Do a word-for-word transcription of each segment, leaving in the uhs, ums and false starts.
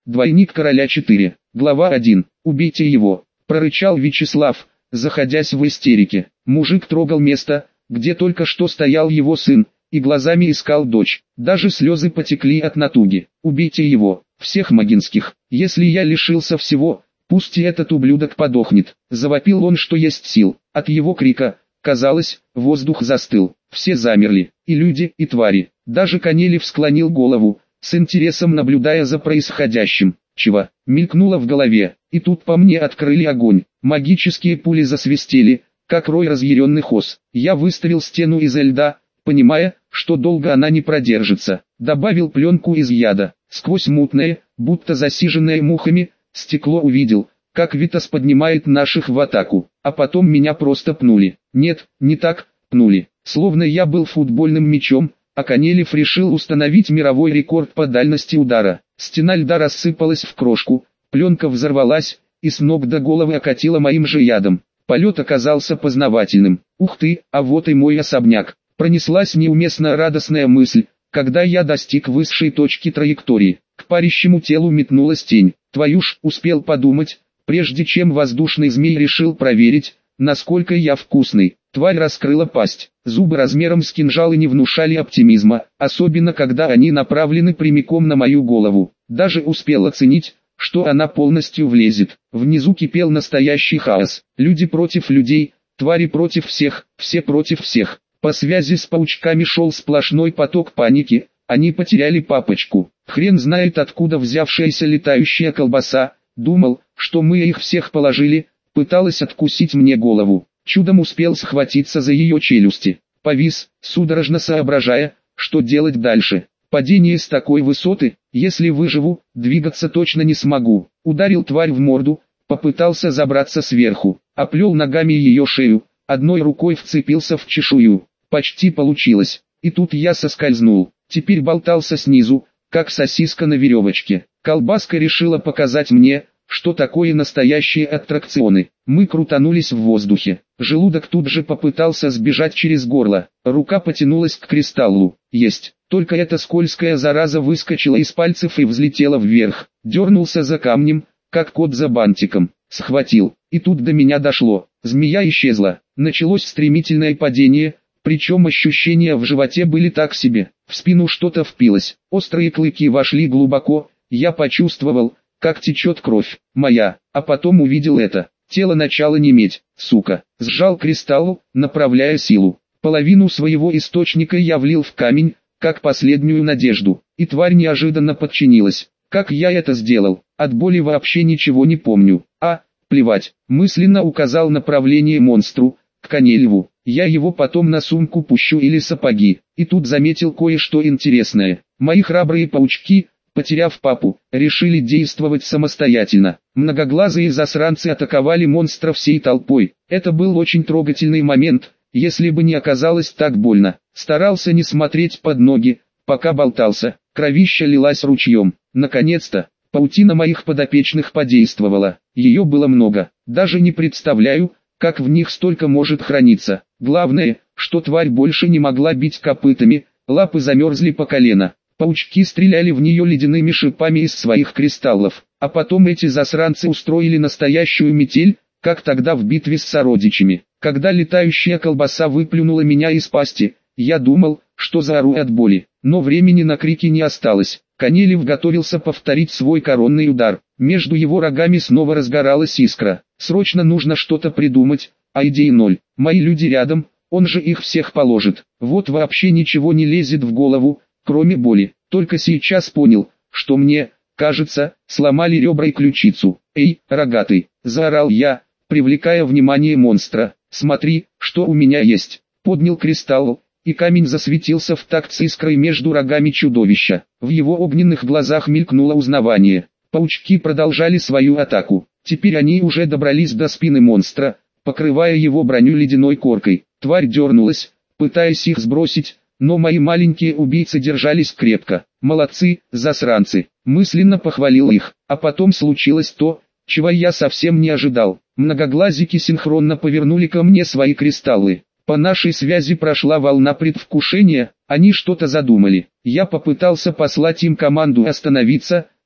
Двойник короля четыре. Глава один. Убейте его, прорычал Вячеслав, заходясь в истерике. Мужик трогал место, где только что стоял его сын, и глазами искал дочь. Даже слезы потекли от натуги. Убейте его, всех Могинских. Если я лишился всего, пусть и этот ублюдок подохнет. Завопил он, что есть сил. От его крика, казалось, воздух застыл. Все замерли, и люди, и твари. Даже Канелев склонил голову, с интересом наблюдая за происходящим. Чего? Мелькнуло в голове, и тут по мне открыли огонь. Магические пули засвистели, как рой разъяренных ос. Я выставил стену из льда, понимая, что долго она не продержится. Добавил пленку из яда. Сквозь мутное, будто засиженное мухами, стекло увидел, как Витас поднимает наших в атаку. А потом меня просто пнули. Нет, не так, пнули. Словно я был футбольным мячом, а Канелев решил установить мировой рекорд по дальности удара. Стена льда рассыпалась в крошку, пленка взорвалась, и с ног до головы окатила моим же ядом. Полет оказался познавательным. Ух ты, а вот и мой особняк. Пронеслась неуместно радостная мысль, когда я достиг высшей точки траектории. К парящему телу метнулась тень. Твою ж, успел подумать, прежде чем воздушный змей решил проверить, насколько я вкусный. Тварь раскрыла пасть. Зубы размером с кинжалы не внушали оптимизма, особенно когда они направлены прямиком на мою голову. Даже успел оценить, что она полностью влезет. Внизу кипел настоящий хаос. Люди против людей, твари против всех, все против всех. По связи с паучками шел сплошной поток паники, они потеряли папочку. Хрен знает откуда взявшаяся летающая колбаса, думал, что мы их всех положили, пыталась откусить мне голову. Чудом успел схватиться за ее челюсти. Повис, судорожно соображая, что делать дальше. Падение с такой высоты, если выживу, двигаться точно не смогу. Ударил тварь в морду, попытался забраться сверху, оплел ногами ее шею, одной рукой вцепился в чешую. Почти получилось. И тут я соскользнул. Теперь болтался снизу, как сосиска на веревочке. Колбаска решила показать мне, что такое настоящие аттракционы. Мы крутанулись в воздухе. Желудок тут же попытался сбежать через горло. Рука потянулась к кристаллу. Есть. Только эта скользкая зараза выскочила из пальцев и взлетела вверх. Дернулся за камнем, как кот за бантиком. Схватил. И тут до меня дошло. Змея исчезла. Началось стремительное падение, причем ощущения в животе были так себе. В спину что-то впилось. Острые клыки вошли глубоко. Я почувствовал, как течет кровь моя, а потом увидел это. Тело начало неметь, сука. Сжал кристалл, направляя силу. Половину своего источника я влил в камень, как последнюю надежду, и тварь неожиданно подчинилась. Как я это сделал? От боли вообще ничего не помню. А, плевать, мысленно указал направление монстру, к Канелеву. Я его потом на сумку пущу или сапоги. И тут заметил кое-что интересное. Мои храбрые паучки, потеряв папу, решили действовать самостоятельно. Многоглазые засранцы атаковали монстра всей толпой. Это был очень трогательный момент, если бы не оказалось так больно. Старался не смотреть под ноги, пока болтался. Кровища лилась ручьем. Наконец-то, паутина моих подопечных подействовала. Ее было много. Даже не представляю, как в них столько может храниться. Главное, что тварь больше не могла бить копытами, лапы замерзли по колено. Паучки стреляли в нее ледяными шипами из своих кристаллов, а потом эти засранцы устроили настоящую метель, как тогда в битве с сородичами. Когда летающая колбаса выплюнула меня из пасти, я думал, что заору от боли, но времени на крики не осталось. Канелев готовился повторить свой коронный удар. Между его рогами снова разгоралась искра. Срочно нужно что-то придумать, а идей ноль. Мои люди рядом, он же их всех положит. Вот вообще ничего не лезет в голову, кроме боли. Только сейчас понял, что мне, кажется, сломали ребра и ключицу. «Эй, рогатый!» – заорал я, привлекая внимание монстра. «Смотри, что у меня есть!» Поднял кристалл, и камень засветился в такт с искрой между рогами чудовища. В его огненных глазах мелькнуло узнавание. Паучки продолжали свою атаку. Теперь они уже добрались до спины монстра, покрывая его броню ледяной коркой. Тварь дернулась, пытаясь их сбросить, но мои маленькие убийцы держались крепко. «Молодцы, засранцы!» Мысленно похвалил их. А потом случилось то, чего я совсем не ожидал. Многоглазики синхронно повернули ко мне свои кристаллы. По нашей связи прошла волна предвкушения, они что-то задумали. Я попытался послать им команду остановиться,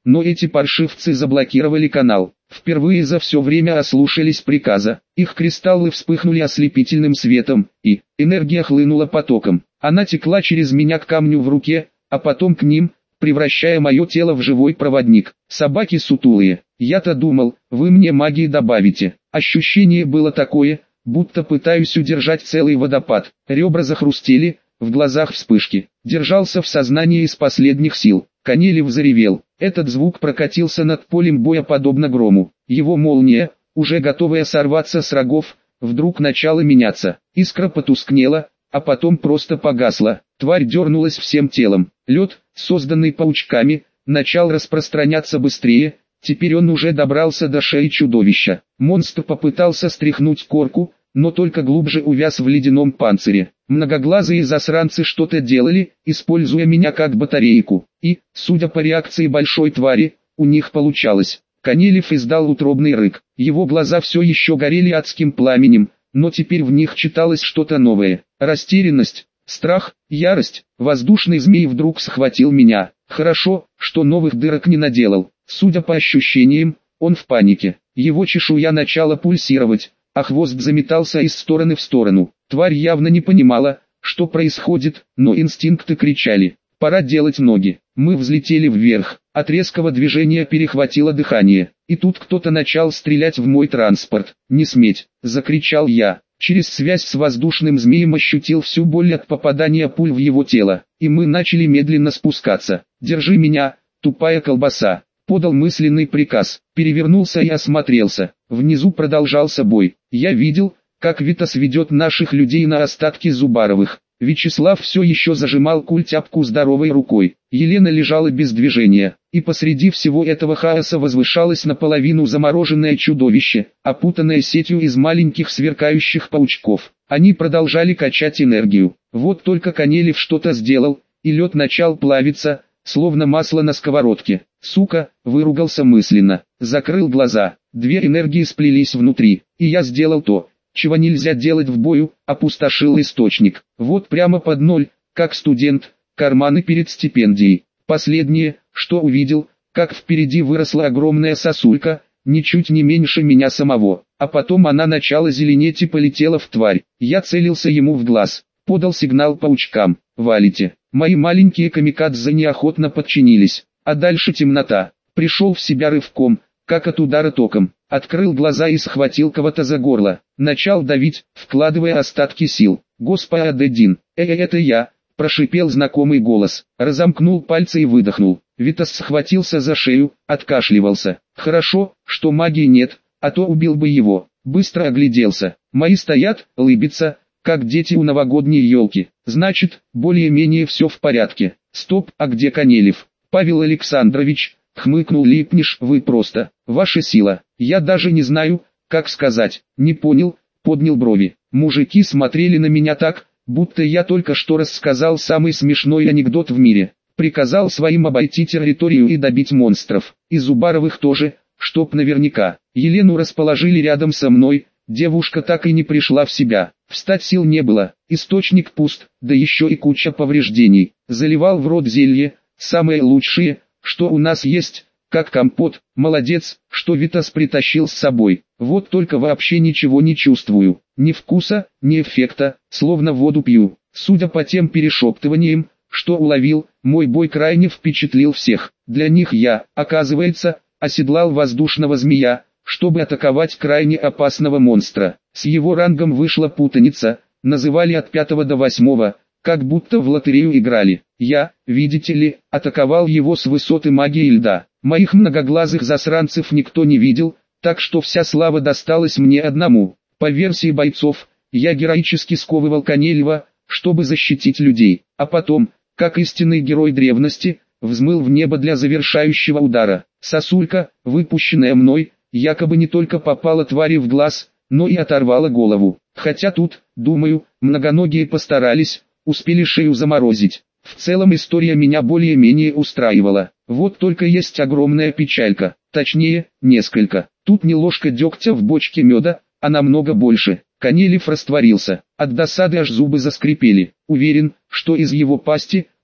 но эти паршивцы заблокировали канал. Впервые за все время ослушались приказа. Их кристаллы вспыхнули ослепительным светом, и энергия хлынула потоком. Она текла через меня к камню в руке, а потом к ним, превращая мое тело в живой проводник. Собаки сутулые. Я-то думал, вы мне магии добавите. Ощущение было такое, будто пытаюсь удержать целый водопад. Ребра захрустели, в глазах вспышки. Держался в сознании из последних сил. Канелев заревел. Этот звук прокатился над полем боя подобно грому. Его молния, уже готовая сорваться с рогов, вдруг начала меняться. Искра потускнела, а потом просто погасла. Тварь дернулась всем телом. Лед, созданный паучками, начал распространяться быстрее. Теперь он уже добрался до шеи чудовища. Монстр попытался стряхнуть корку, но только глубже увяз в ледяном панцире. Многоглазые засранцы что-то делали, используя меня как батарейку. И, судя по реакции большой твари, у них получалось. Канелев издал утробный рык. Его глаза все еще горели адским пламенем, но теперь в них читалось что-то новое. Растерянность, страх, ярость. Воздушный змей вдруг схватил меня. Хорошо, что новых дырок не наделал. Судя по ощущениям, он в панике. Его чешуя начала пульсировать, а хвост заметался из стороны в сторону. Тварь явно не понимала, что происходит, но инстинкты кричали: «Пора делать ноги». Мы взлетели вверх, от резкого движения перехватило дыхание. И тут кто-то начал стрелять в мой транспорт. «Не сметь!» – закричал я. Через связь с воздушным змеем ощутил всю боль от попадания пуль в его тело. И мы начали медленно спускаться. «Держи меня, тупая колбаса!» Подал мысленный приказ, перевернулся и осмотрелся. Внизу продолжался бой. Я видел, как Витас ведет наших людей на остатки Зубаровых. Вячеслав все еще зажимал культяпку здоровой рукой. Елена лежала без движения, и посреди всего этого хаоса возвышалось наполовину замороженное чудовище, опутанное сетью из маленьких сверкающих паучков. Они продолжали качать энергию. Вот только Канелев что-то сделал, и лед начал плавиться, словно масло на сковородке. «Сука!» – выругался мысленно. Закрыл глаза. Две энергии сплелись внутри, и я сделал то, чего нельзя делать в бою, опустошил источник. Вот прямо под ноль, как студент, карманы перед стипендией. Последнее, что увидел, как впереди выросла огромная сосулька, ничуть не меньше меня самого. А потом она начала зеленеть и полетела в тварь. Я целился ему в глаз, подал сигнал паучкам: «Валите». Мои маленькие камикадзе неохотно подчинились, а дальше темнота. Пришел в себя рывком, как от удара током, открыл глаза и схватил кого-то за горло, начал давить, вкладывая остатки сил. «Господин, э, это я», – прошипел знакомый голос, разомкнул пальцы и выдохнул. Витас схватился за шею, откашливался. «Хорошо, что магии нет, а то убил бы его». Быстро огляделся. Мои стоят, лыбятся, как дети у новогодней елки. Значит, более-менее все в порядке. Стоп, а где Канелев? Павел Александрович, хмыкнул Липниш, вы просто, ваша сила. Я даже не знаю, как сказать. Не понял, поднял брови. Мужики смотрели на меня так, будто я только что рассказал самый смешной анекдот в мире. Приказал своим обойти территорию и добить монстров. И Зубаровых тоже, чтоб наверняка. Елену расположили рядом со мной. Девушка так и не пришла в себя. Встать сил не было, источник пуст, да еще и куча повреждений. Заливал в рот зелье, самое лучшее, что у нас есть, как компот. Молодец, что Витас притащил с собой. Вот только вообще ничего не чувствую. Ни вкуса, ни эффекта, словно воду пью. Судя по тем перешептываниям, что уловил, мой бой крайне впечатлил всех. Для них я, оказывается, оседлал воздушного змея, чтобы атаковать крайне опасного монстра. С его рангом вышла путаница, называли от пятого до восьмого, как будто в лотерею играли. Я, видите ли, атаковал его с высоты магии льда. Моих многоглазых засранцев никто не видел, так что вся слава досталась мне одному. По версии бойцов, я героически сковывал Канелева, чтобы защитить людей, а потом, как истинный герой древности, взмыл в небо для завершающего удара. Сосулька, выпущенная мной, якобы не только попала твари в глаз, но и оторвала голову. Хотя тут, думаю, многоногие постарались, успели шею заморозить. В целом история меня более-менее устраивала. Вот только есть огромная печалька, точнее, несколько. Тут не ложка дегтя в бочке меда, а намного больше. Канелев растворился, от досады аж зубы заскрипели. Уверен, что из его пасти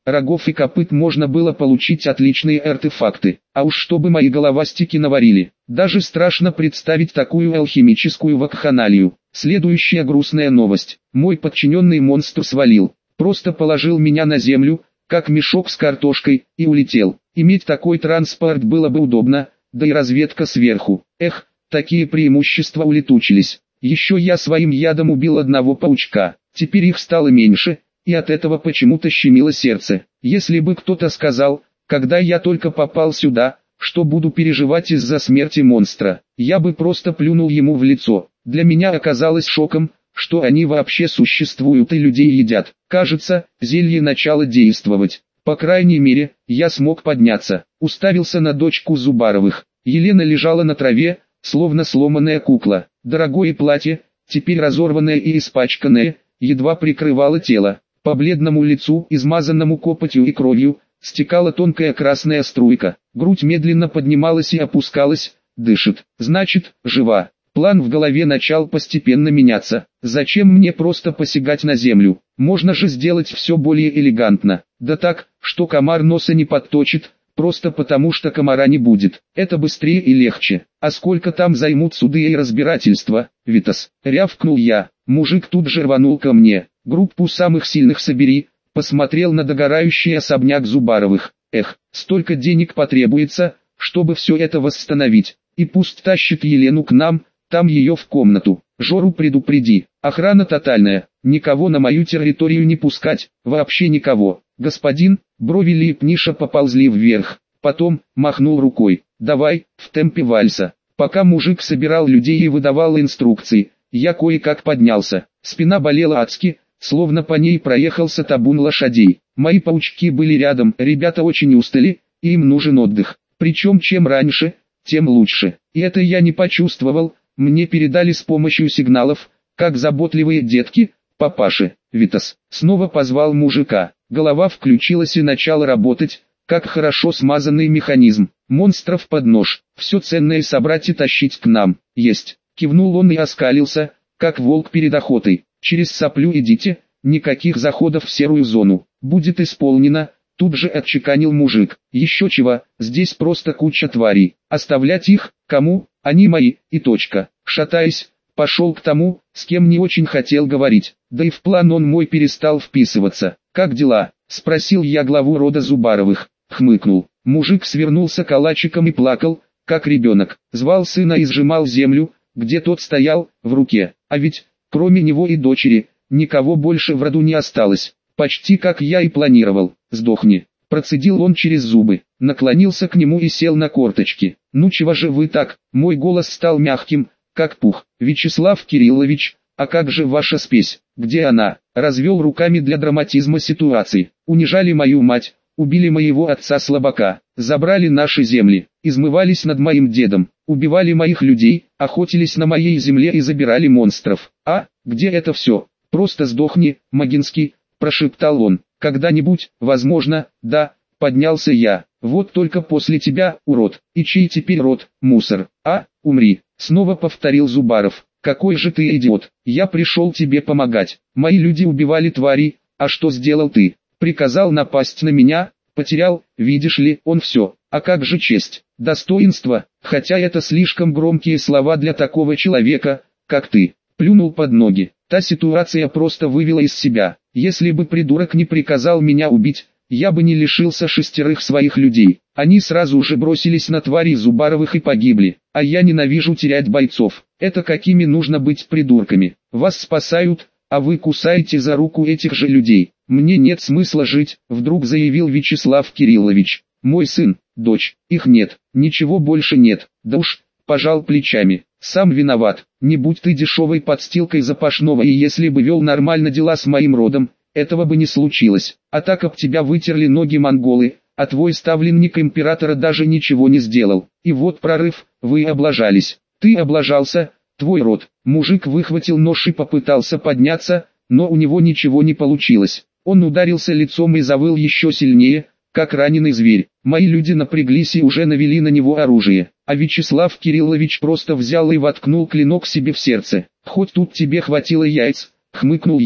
рогов и копыт можно было получить отличные артефакты. А уж чтобы мои головастики наварили. Даже страшно представить такую алхимическую вакханалию. Следующая грустная новость. Мой подчиненный монстр свалил. Просто положил меня на землю, как мешок с картошкой, и улетел. Иметь такой транспорт было бы удобно, да и разведка сверху. Эх, такие преимущества улетучились. Еще я своим ядом убил одного паучка, теперь их стало меньше, и от этого почему-то щемило сердце. Если бы кто-то сказал, когда я только попал сюда, что буду переживать из-за смерти монстра, я бы просто плюнул ему в лицо. Для меня оказалось шоком, что они вообще существуют и людей едят. Кажется, зелье начало действовать. По крайней мере, я смог подняться. Уставился на дочку Зубаровых. Елена лежала на траве, словно сломанная кукла. Дорогое платье, теперь разорванное и испачканное, едва прикрывало тело. По бледному лицу, измазанному копотью и кровью, стекала тонкая красная струйка. Грудь медленно поднималась и опускалась, дышит. Значит, жива. План в голове начал постепенно меняться. Зачем мне просто посягать на землю? Можно же сделать все более элегантно. Да так, что комар носа не подточит, просто потому что комара не будет. Это быстрее и легче. А сколько там займут суды и разбирательства? Витас, рявкнул я. Мужик тут же рванул ко мне. Группу самых сильных собери. Посмотрел на догорающий особняк Зубаровых. Эх, столько денег потребуется, чтобы все это восстановить. И пусть тащит Елену к нам, там ее в комнату. Жору предупреди. Охрана тотальная. Никого на мою территорию не пускать. Вообще никого. Господин, брови Липниша поползли вверх. Потом, махнул рукой. Давай, в темпе вальса. Пока мужик собирал людей и выдавал инструкции, я кое-как поднялся. Спина болела адски, словно по ней проехался табун лошадей. Мои паучки были рядом. Ребята очень устали, и им нужен отдых. Причем чем раньше, тем лучше. И это я не почувствовал. Мне передали с помощью сигналов, как заботливые детки, папаши. Витас снова позвал мужика. Голова включилась и начала работать, как хорошо смазанный механизм. Монстров под нож. Все ценное собрать и тащить к нам. Есть. Кивнул он и оскалился, как волк перед охотой. Через соплю идите, никаких заходов в серую зону. Будет исполнено. Тут же отчеканил мужик. Еще чего, здесь просто куча тварей. Оставлять их, кому? Они мои, и точка. Шатаясь, пошел к тому, с кем не очень хотел говорить. Да и в план он мой перестал вписываться. «Как дела?» – спросил я главу рода Зубаровых. Хмыкнул. Мужик свернулся калачиком и плакал, как ребенок. Звал сына и сжимал землю, где тот стоял, в руке. А ведь, кроме него и дочери, никого больше в роду не осталось. Почти как я и планировал. «Сдохни», – процедил он через зубы. Наклонился к нему и сел на корточки. «Ну чего же вы так?» Мой голос стал мягким, как пух. «Вячеслав Кириллович, а как же ваша спесь? Где она?» Развел руками для драматизма ситуации. «Унижали мою мать, убили моего отца-слабака, забрали наши земли, измывались над моим дедом, убивали моих людей, охотились на моей земле и забирали монстров. А, где это все? Просто сдохни, Магинский», – прошептал он. «Когда-нибудь, возможно, да», – поднялся я. «Вот только после тебя, урод, и чей теперь род, мусор, а, умри», – снова повторил Зубаров. «Какой же ты идиот, я пришел тебе помогать, мои люди убивали тварей, а что сделал ты? Приказал напасть на меня, потерял, видишь ли, он все, а как же честь, достоинство, хотя это слишком громкие слова для такого человека, как ты». Плюнул под ноги. Та ситуация просто вывела из себя. Если бы придурок не приказал меня убить, я бы не лишился шестерых своих людей. Они сразу же бросились на тварей Зубаровых и погибли. А я ненавижу терять бойцов. Это какими нужно быть придурками. Вас спасают, а вы кусаете за руку этих же людей. Мне нет смысла жить, вдруг заявил Вячеслав Кириллович. Мой сын, дочь, их нет, ничего больше нет. Да уж, пожал плечами. Сам виноват. Не будь ты дешевой подстилкой запашного, и если бы вел нормально дела с моим родом, этого бы не случилось. А так об тебя вытерли ноги монголы, а твой ставленник императора даже ничего не сделал. И вот прорыв, вы облажались. Ты облажался, твой род. Мужик выхватил нож и попытался подняться, но у него ничего не получилось. Он ударился лицом и завыл еще сильнее, как раненый зверь. Мои люди напряглись и уже навели на него оружие. А Вячеслав Кириллович просто взял и воткнул клинок себе в сердце. «Хоть тут тебе хватило яиц», — хмыкнул я.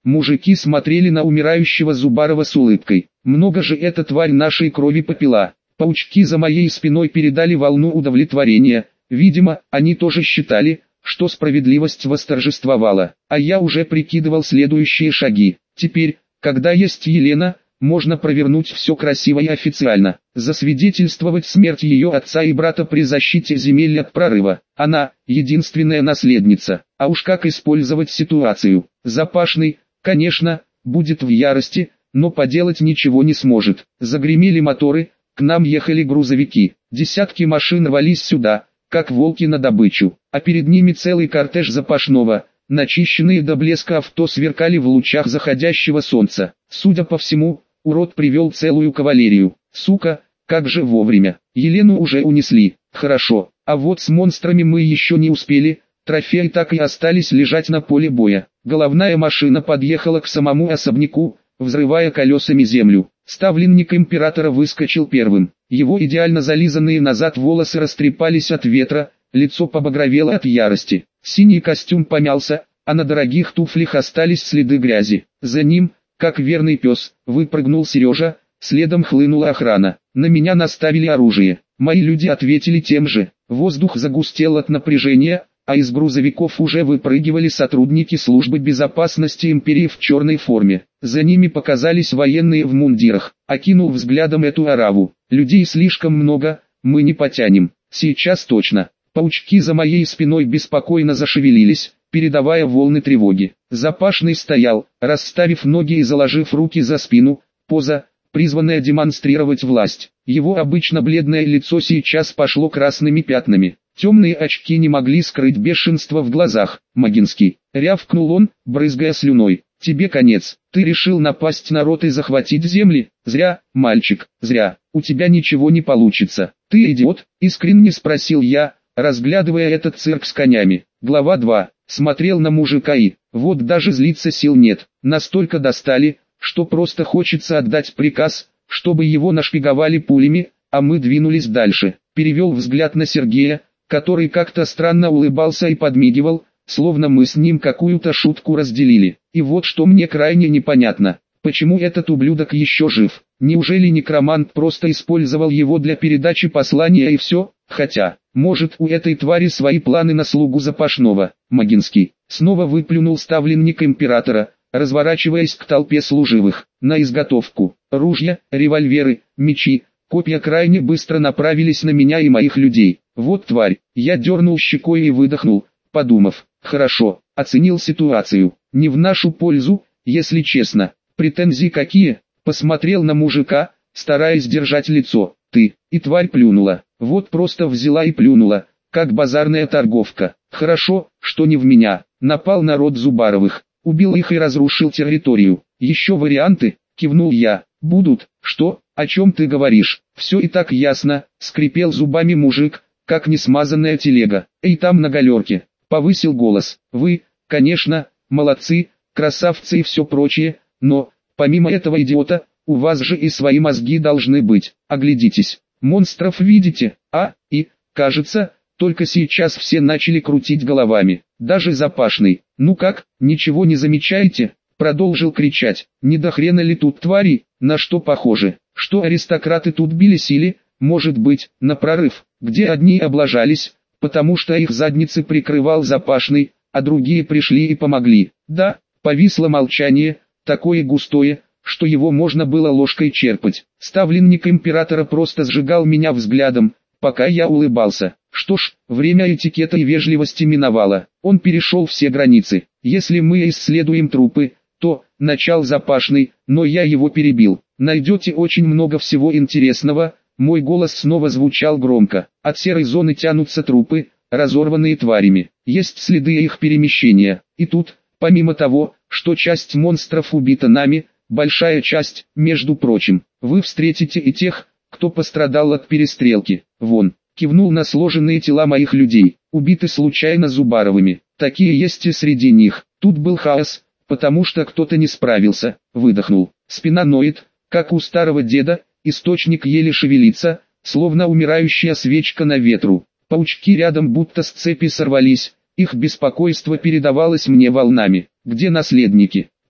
Мужики смотрели на умирающего Зубарова с улыбкой. Много же эта тварь нашей крови попила. Паучки за моей спиной передали волну удовлетворения. Видимо, они тоже считали, что справедливость восторжествовала. А я уже прикидывал следующие шаги. Теперь, когда есть Елена, можно провернуть все красиво и официально. Засвидетельствовать смерть ее отца и брата при защите земель от прорыва. Она – единственная наследница. А уж как использовать ситуацию. Запашный, конечно, будет в ярости, но поделать ничего не сможет. Загремели моторы, к нам ехали грузовики. Десятки машин рвались сюда, как волки на добычу. А перед ними целый кортеж Запашного. Начищенные до блеска авто сверкали в лучах заходящего солнца. Судя по всему, урод привел целую кавалерию. Сука, как же вовремя. Елену уже унесли. Хорошо. А вот с монстрами мы еще не успели. Трофеи так и остались лежать на поле боя. Головная машина подъехала к самому особняку, взрывая колесами землю. Ставленник императора выскочил первым. Его идеально зализанные назад волосы растрепались от ветра, лицо побагровело от ярости. Синий костюм помялся, а на дорогих туфлях остались следы грязи. За ним, как верный пес, выпрыгнул Сережа, следом хлынула охрана. На меня наставили оружие. Мои люди ответили тем же. Воздух загустел от напряжения, а из грузовиков уже выпрыгивали сотрудники службы безопасности империи в черной форме. За ними показались военные в мундирах. Окинул взглядом эту ораву. Людей слишком много, мы не потянем. Сейчас точно. Паучки за моей спиной беспокойно зашевелились, передавая волны тревоги. Запашный стоял, расставив ноги и заложив руки за спину, поза, призванная демонстрировать власть. Его обычно бледное лицо сейчас пошло красными пятнами. Темные очки не могли скрыть бешенство в глазах. «Магинский!» — рявкнул он, брызгая слюной. «Тебе конец. Ты решил напасть на род и захватить земли? Зря, мальчик, зря. У тебя ничего не получится. Ты идиот?» — искренне спросил я, разглядывая этот цирк с конями. Глава два. Смотрел на мужика и, вот даже злиться сил нет. Настолько достали, что просто хочется отдать приказ, чтобы его нашпиговали пулями, а мы двинулись дальше. Перевел взгляд на Сергея, который как-то странно улыбался и подмигивал, словно мы с ним какую-то шутку разделили. И вот что мне крайне непонятно, почему этот ублюдок еще жив. Неужели некромант просто использовал его для передачи послания и все? Хотя, может, у этой твари свои планы на слугу Запашного. Магинский снова выплюнул ставленник императора, разворачиваясь к толпе служивых. На изготовку. Ружья, револьверы, мечи, копья крайне быстро направились на меня и моих людей. Вот тварь. Я дернул щекой и выдохнул, подумав. Хорошо, оценил ситуацию. Не в нашу пользу, если честно. Претензии какие? Посмотрел на мужика, стараясь держать лицо. Ты, и тварь плюнула. Вот просто взяла и плюнула, как базарная торговка. Хорошо, что не в меня. Напал на род Зубаровых, убил их и разрушил территорию. Еще варианты? Кивнул я. Будут. Что? О чем ты говоришь? Все и так ясно. Скрипел зубами мужик, как несмазанная телега. Эй, там на галерке. Повысил голос. Вы, конечно, молодцы, красавцы и все прочее, но, помимо этого идиота, у вас же и свои мозги должны быть. Оглядитесь. Монстров видите? А, и, кажется, только сейчас все начали крутить головами. Даже Запашный. Ну как, ничего не замечаете? Продолжил кричать. Не до хрена ли тут твари? На что похоже? Что аристократы тут бились или, может быть, на прорыв, где одни облажались, потому что их задницы прикрывал Запашный, а другие пришли и помогли. Да, повисло молчание, такое густое, что его можно было ложкой черпать. Ставленник императора просто сжигал меня взглядом, пока я улыбался. Что ж, время этикета и вежливости миновало. Он перешел все границы. Если мы исследуем трупы, то, начал Запашный, но я его перебил. Найдете очень много всего интересного. Мой голос снова звучал громко. От серой зоны тянутся трупы, разорванные тварями. Есть следы их перемещения. И тут, помимо того, что часть монстров убита нами, большая часть, между прочим, вы встретите и тех, кто пострадал от перестрелки. Вон, кивнул на сложенные тела моих людей, убиты случайно Зубаровыми. Такие есть и среди них. Тут был хаос, потому что кто-то не справился. Выдохнул. Спина ноет, как у старого деда, источник еле шевелится, словно умирающая свечка на ветру. Паучки рядом будто с цепи сорвались, их беспокойство передавалось мне волнами. Где наследники?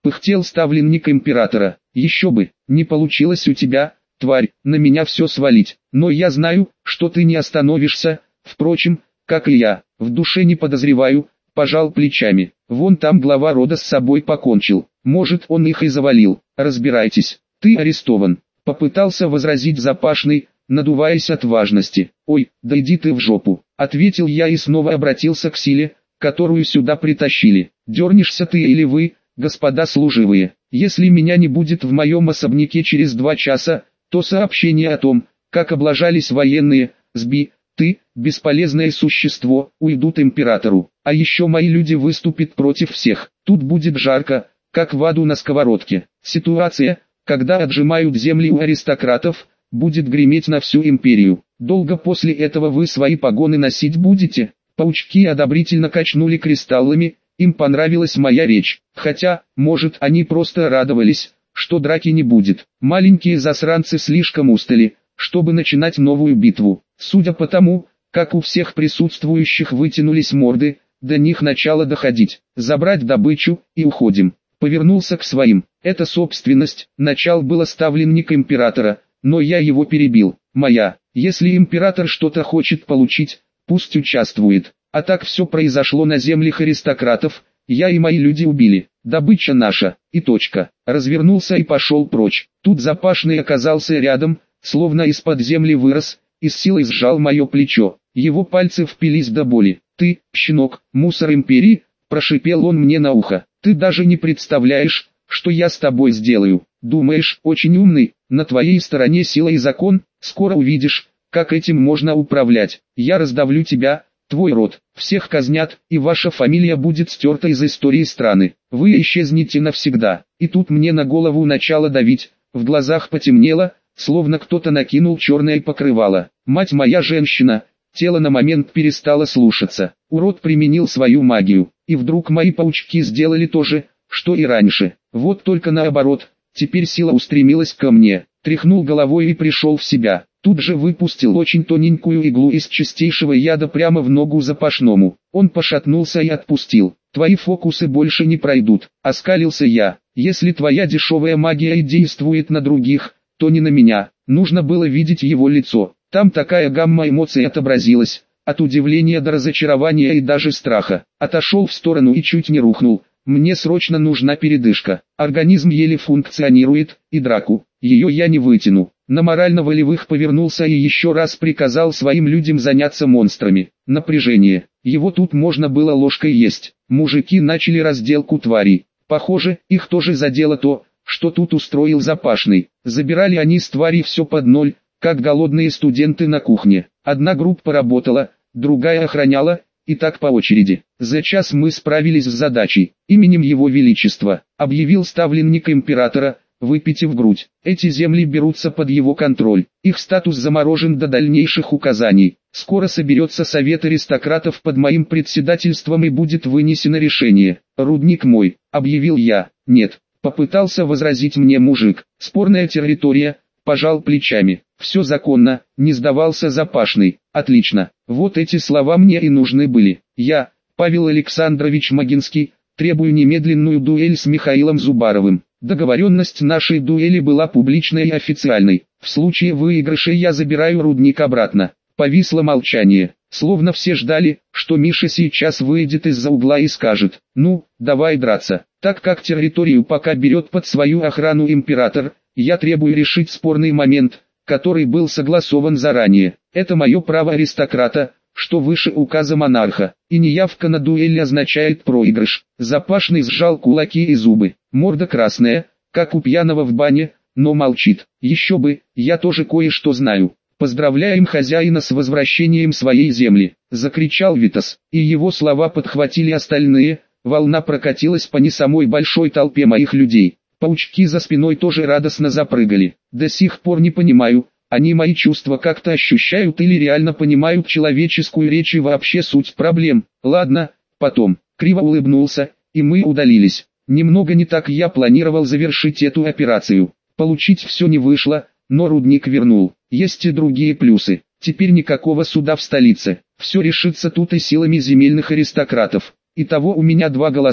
Пыхтел ставленник императора. Еще бы, не получилось у тебя, тварь, на меня все свалить. Но я знаю, что ты не остановишься, впрочем, как и я, в душе не подозреваю, пожал плечами. Вон там глава рода с собой покончил, может он их и завалил, разбирайтесь, ты арестован. Попытался возразить Запашный, надуваясь от важности. «Ой, да иди ты в жопу», — ответил я и снова обратился к силе, которую сюда притащили. «Дернешься ты или вы, господа служивые, если меня не будет в моем особняке через два часа, то сообщение о том, как облажались военные, сби, ты, бесполезное существо, уйдут императору, а еще мои люди выступят против всех. Тут будет жарко, как в аду на сковородке. Ситуация, когда отжимают земли у аристократов, будет греметь на всю империю. Долго после этого вы свои погоны носить будете?» Паучки одобрительно качнули кристаллами, им понравилась моя речь, хотя, может, они просто радовались, что драки не будет. Маленькие засранцы слишком устали, чтобы начинать новую битву. Судя по тому, как у всех присутствующих вытянулись морды, до них начало доходить. Забрать добычу и уходим. Повернулся к своим. Это собственность, начал было ставленник императора, но я его перебил. Моя, если император что-то хочет получить, пусть участвует. А так все произошло на землях аристократов, я и мои люди убили. Добыча наша, и точка. Развернулся и пошел прочь. Тут Запашный оказался рядом, словно из-под земли вырос, и с силой сжал мое плечо. Его пальцы впились до боли. «Ты, щенок, мусор империи», – прошипел он мне на ухо. «Ты даже не представляешь, что я с тобой сделаю. Думаешь, очень умный, на твоей стороне сила и закон, скоро увидишь, как этим можно управлять. Я раздавлю тебя, твой род, всех казнят, и ваша фамилия будет стерта из истории страны. Вы исчезнете навсегда». И тут мне на голову начало давить, в глазах потемнело, словно кто-то накинул черное покрывало. Мать моя женщина, тело на момент перестало слушаться. Урод применил свою магию, и вдруг мои паучки сделали то же, что и раньше. Вот только наоборот, теперь сила устремилась ко мне. Тряхнул головой и пришел в себя. Тут же выпустил очень тоненькую иглу из чистейшего яда прямо в ногу Запашному. Он пошатнулся и отпустил. «Твои фокусы больше не пройдут», — оскалился я. «Если твоя дешевая магия и действует на других, то не на меня». Нужно было видеть его лицо. Там такая гамма эмоций отобразилась, от удивления до разочарования и даже страха. Отошел в сторону и чуть не рухнул. Мне срочно нужна передышка. Организм еле функционирует, и драку, ее я не вытяну. На морально-волевых повернулся и еще раз приказал своим людям заняться монстрами. Напряжение. Его тут можно было ложкой есть. Мужики начали разделку тварей. Похоже, их тоже задело то, что тут устроил Запашный. Забирали они с тварей все под ноль, как голодные студенты на кухне. Одна группа работала, другая охраняла, и так по очереди. За час мы справились с задачей. Именем Его Величества, объявил ставленник императора, выпитив грудь. Эти земли берутся под его контроль. Их статус заморожен до дальнейших указаний. Скоро соберется совет аристократов под моим председательством и будет вынесено решение. «Рудник мой», объявил я. «Нет», попытался возразить мне мужик. «Спорная территория», пожал плечами. «Все законно», не сдавался Запашный. «Отлично, вот эти слова мне и нужны были. Я, Павел Александрович Магинский, требую немедленную дуэль с Михаилом Зубаровым». Договоренность нашей дуэли была публичной и официальной. В случае выигрыша я забираю рудник обратно. Повисло молчание, словно все ждали, что Миша сейчас выйдет из-за угла и скажет: «Ну, давай драться». Так как территорию пока берет под свою охрану император, я требую решить спорный момент, который был согласован заранее. Это мое право аристократа, что выше указа монарха, и неявка на дуэль означает проигрыш. Запашный сжал кулаки и зубы, морда красная, как у пьяного в бане, но молчит. Еще бы, я тоже кое-что знаю. «Поздравляем хозяина с возвращением своей земли», — закричал Витас, и его слова подхватили остальные, волна прокатилась по не самой большой толпе моих людей. Паучки за спиной тоже радостно запрыгали. До сих пор не понимаю, они мои чувства как-то ощущают или реально понимают человеческую речь и вообще суть проблем. Ладно, потом. Криво улыбнулся, и мы удалились. Немного не так я планировал завершить эту операцию. Получить все не вышло, но рудник вернул. Есть и другие плюсы. Теперь никакого суда в столице. Все решится тут и силами земельных аристократов. Итого у меня два голоса,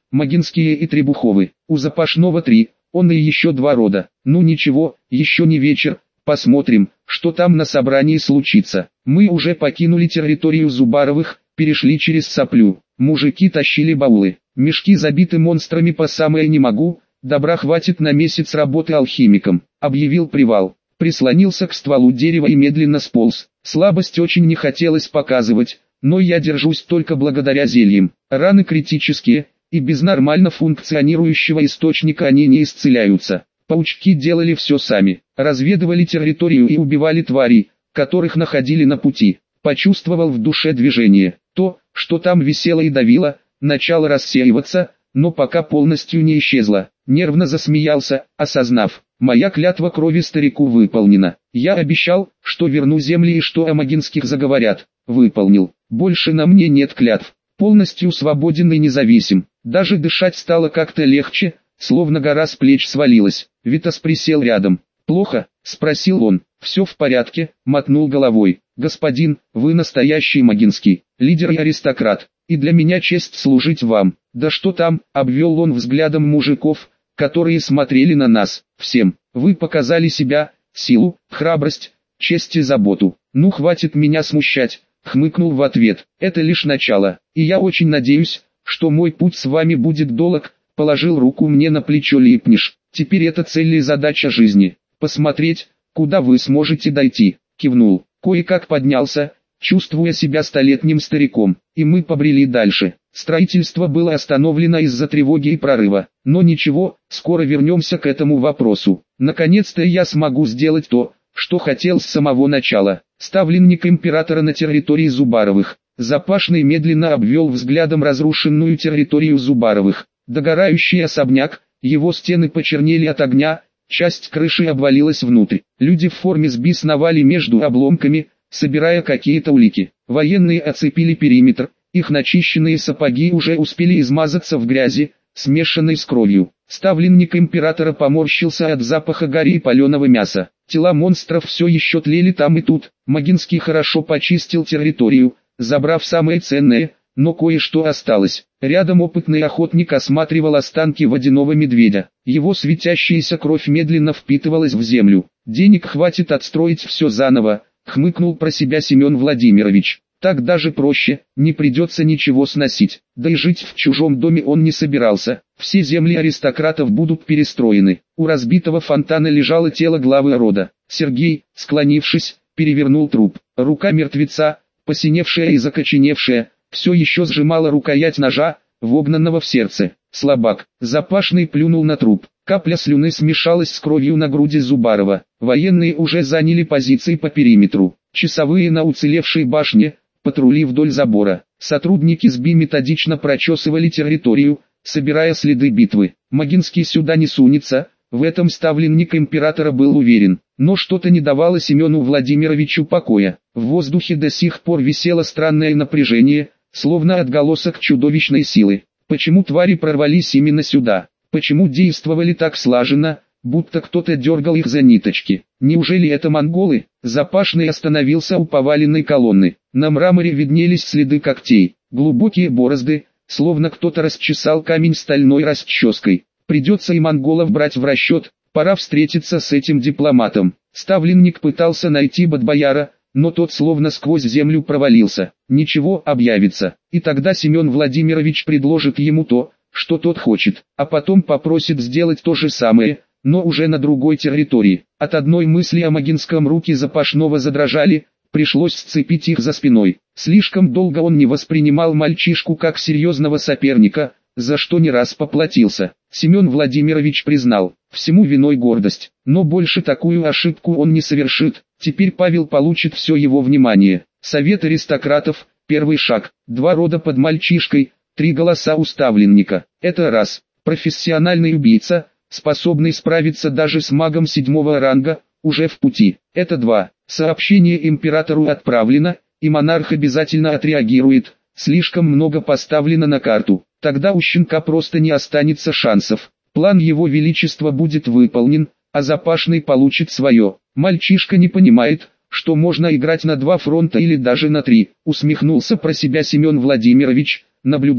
Магинские и Требуховы. У Запашного три, он и еще два рода. Ну ничего, еще не вечер, посмотрим, что там на собрании случится. Мы уже покинули территорию Зубаровых, перешли через Соплю. Мужики тащили баулы, мешки забиты монстрами по самое не могу, добра хватит на месяц работы алхимиком. Объявил привал, прислонился к стволу дерева и медленно сполз. Слабость очень не хотелось показывать, но я держусь только благодаря зельям. Раны критические, и без нормально функционирующего источника они не исцеляются. Паучки делали все сами, разведывали территорию и убивали тварей, которых находили на пути. Почувствовал в душе движение. То, что там висело и давило, начало рассеиваться, но пока полностью не исчезло. Нервно засмеялся, осознав, моя клятва крови старику выполнена. Я обещал, что верну земли и что о Магинских заговорят. Выполнил. Больше на мне нет клятв. Полностью свободен и независим. Даже дышать стало как-то легче, словно гора с плеч свалилась. Витас присел рядом. «Плохо?» – спросил он. «Все в порядке», – мотнул головой. «Господин, вы настоящий Магинский, лидер и аристократ, и для меня честь служить вам». «Да что там?» – обвел он взглядом мужиков, которые смотрели на нас. «Всем, вы показали себя, силу, храбрость, честь и заботу. Ну хватит меня смущать», – хмыкнул в ответ. «Это лишь начало, и я очень надеюсь, что мой путь с вами будет долг», – положил руку мне на плечо Липниш. «Теперь это цель и задача жизни. Посмотреть, куда вы сможете дойти», – кивнул. Кое-как поднялся, чувствуя себя столетним стариком, и мы побрели дальше. Строительство было остановлено из-за тревоги и прорыва, но ничего, скоро вернемся к этому вопросу. Наконец-то я смогу сделать то, что хотел с самого начала. Ставленник императора на территории Зубаровых. Запашный медленно обвел взглядом разрушенную территорию Зубаровых. Догорающий особняк, его стены почернели от огня, часть крыши обвалилась внутрь. Люди в форме СБИ сновали между обломками, собирая какие-то улики. Военные оцепили периметр, их начищенные сапоги уже успели измазаться в грязи, смешанной с кровью. Ставленник императора поморщился от запаха гари и паленого мяса. Тела монстров все еще тлели там и тут. Магинский хорошо почистил территорию, забрав самое ценное, но кое-что осталось. Рядом опытный охотник осматривал останки водяного медведя. Его светящаяся кровь медленно впитывалась в землю. «Денег хватит отстроить все заново», — хмыкнул про себя Семен Владимирович. «Так даже проще, не придется ничего сносить». Да и жить в чужом доме он не собирался. Все земли аристократов будут перестроены. У разбитого фонтана лежало тело главы рода. Сергей, склонившись, перевернул труп. Рука мертвеца, посиневшая и закоченевшая, все еще сжимала рукоять ножа, вогнанного в сердце. Слабак. Запашный плюнул на труп. Капля слюны смешалась с кровью на груди Зубарова. Военные уже заняли позиции по периметру. Часовые на уцелевшей башне, патрули вдоль забора. Сотрудники СБИ методично прочесывали территорию, собирая следы битвы. Магинский сюда не сунется, в этом ставленник императора был уверен. Но что-то не давало Семену Владимировичу покоя. В воздухе до сих пор висело странное напряжение, словно отголосок чудовищной силы. Почему твари прорвались именно сюда? Почему действовали так слаженно, будто кто-то дергал их за ниточки? Неужели это монголы? Запашный остановился у поваленной колонны. На мраморе виднелись следы когтей, глубокие борозды, словно кто-то расчесал камень стальной расческой. Придется и монголов брать в расчет, пора встретиться с этим дипломатом. Ставленник пытался найти Бадбояра, но тот словно сквозь землю провалился. Ничего, объявится, и тогда Семен Владимирович предложит ему то, что тот хочет, а потом попросит сделать то же самое, но уже на другой территории. От одной мысли о Магинском руки Запашного задрожали, пришлось сцепить их за спиной. Слишком долго он не воспринимал мальчишку как серьезного соперника, за что не раз поплатился. Семен Владимирович признал, всему виной гордость, но больше такую ошибку он не совершит. Теперь Павел получит все его внимание. Совет аристократов, первый шаг, два рода под мальчишкой, три голоса у ставленника. Это раз, профессиональный убийца, способный справиться даже с магом седьмого ранга, уже в пути. Это два, сообщение императору отправлено, и монарх обязательно отреагирует, слишком много поставлено на карту. Тогда у щенка просто не останется шансов. План его величества будет выполнен, а Запашный получит свое. Мальчишка не понимает, что можно играть на два фронта или даже на три, усмехнулся про себя Семен Владимирович, наблюдая,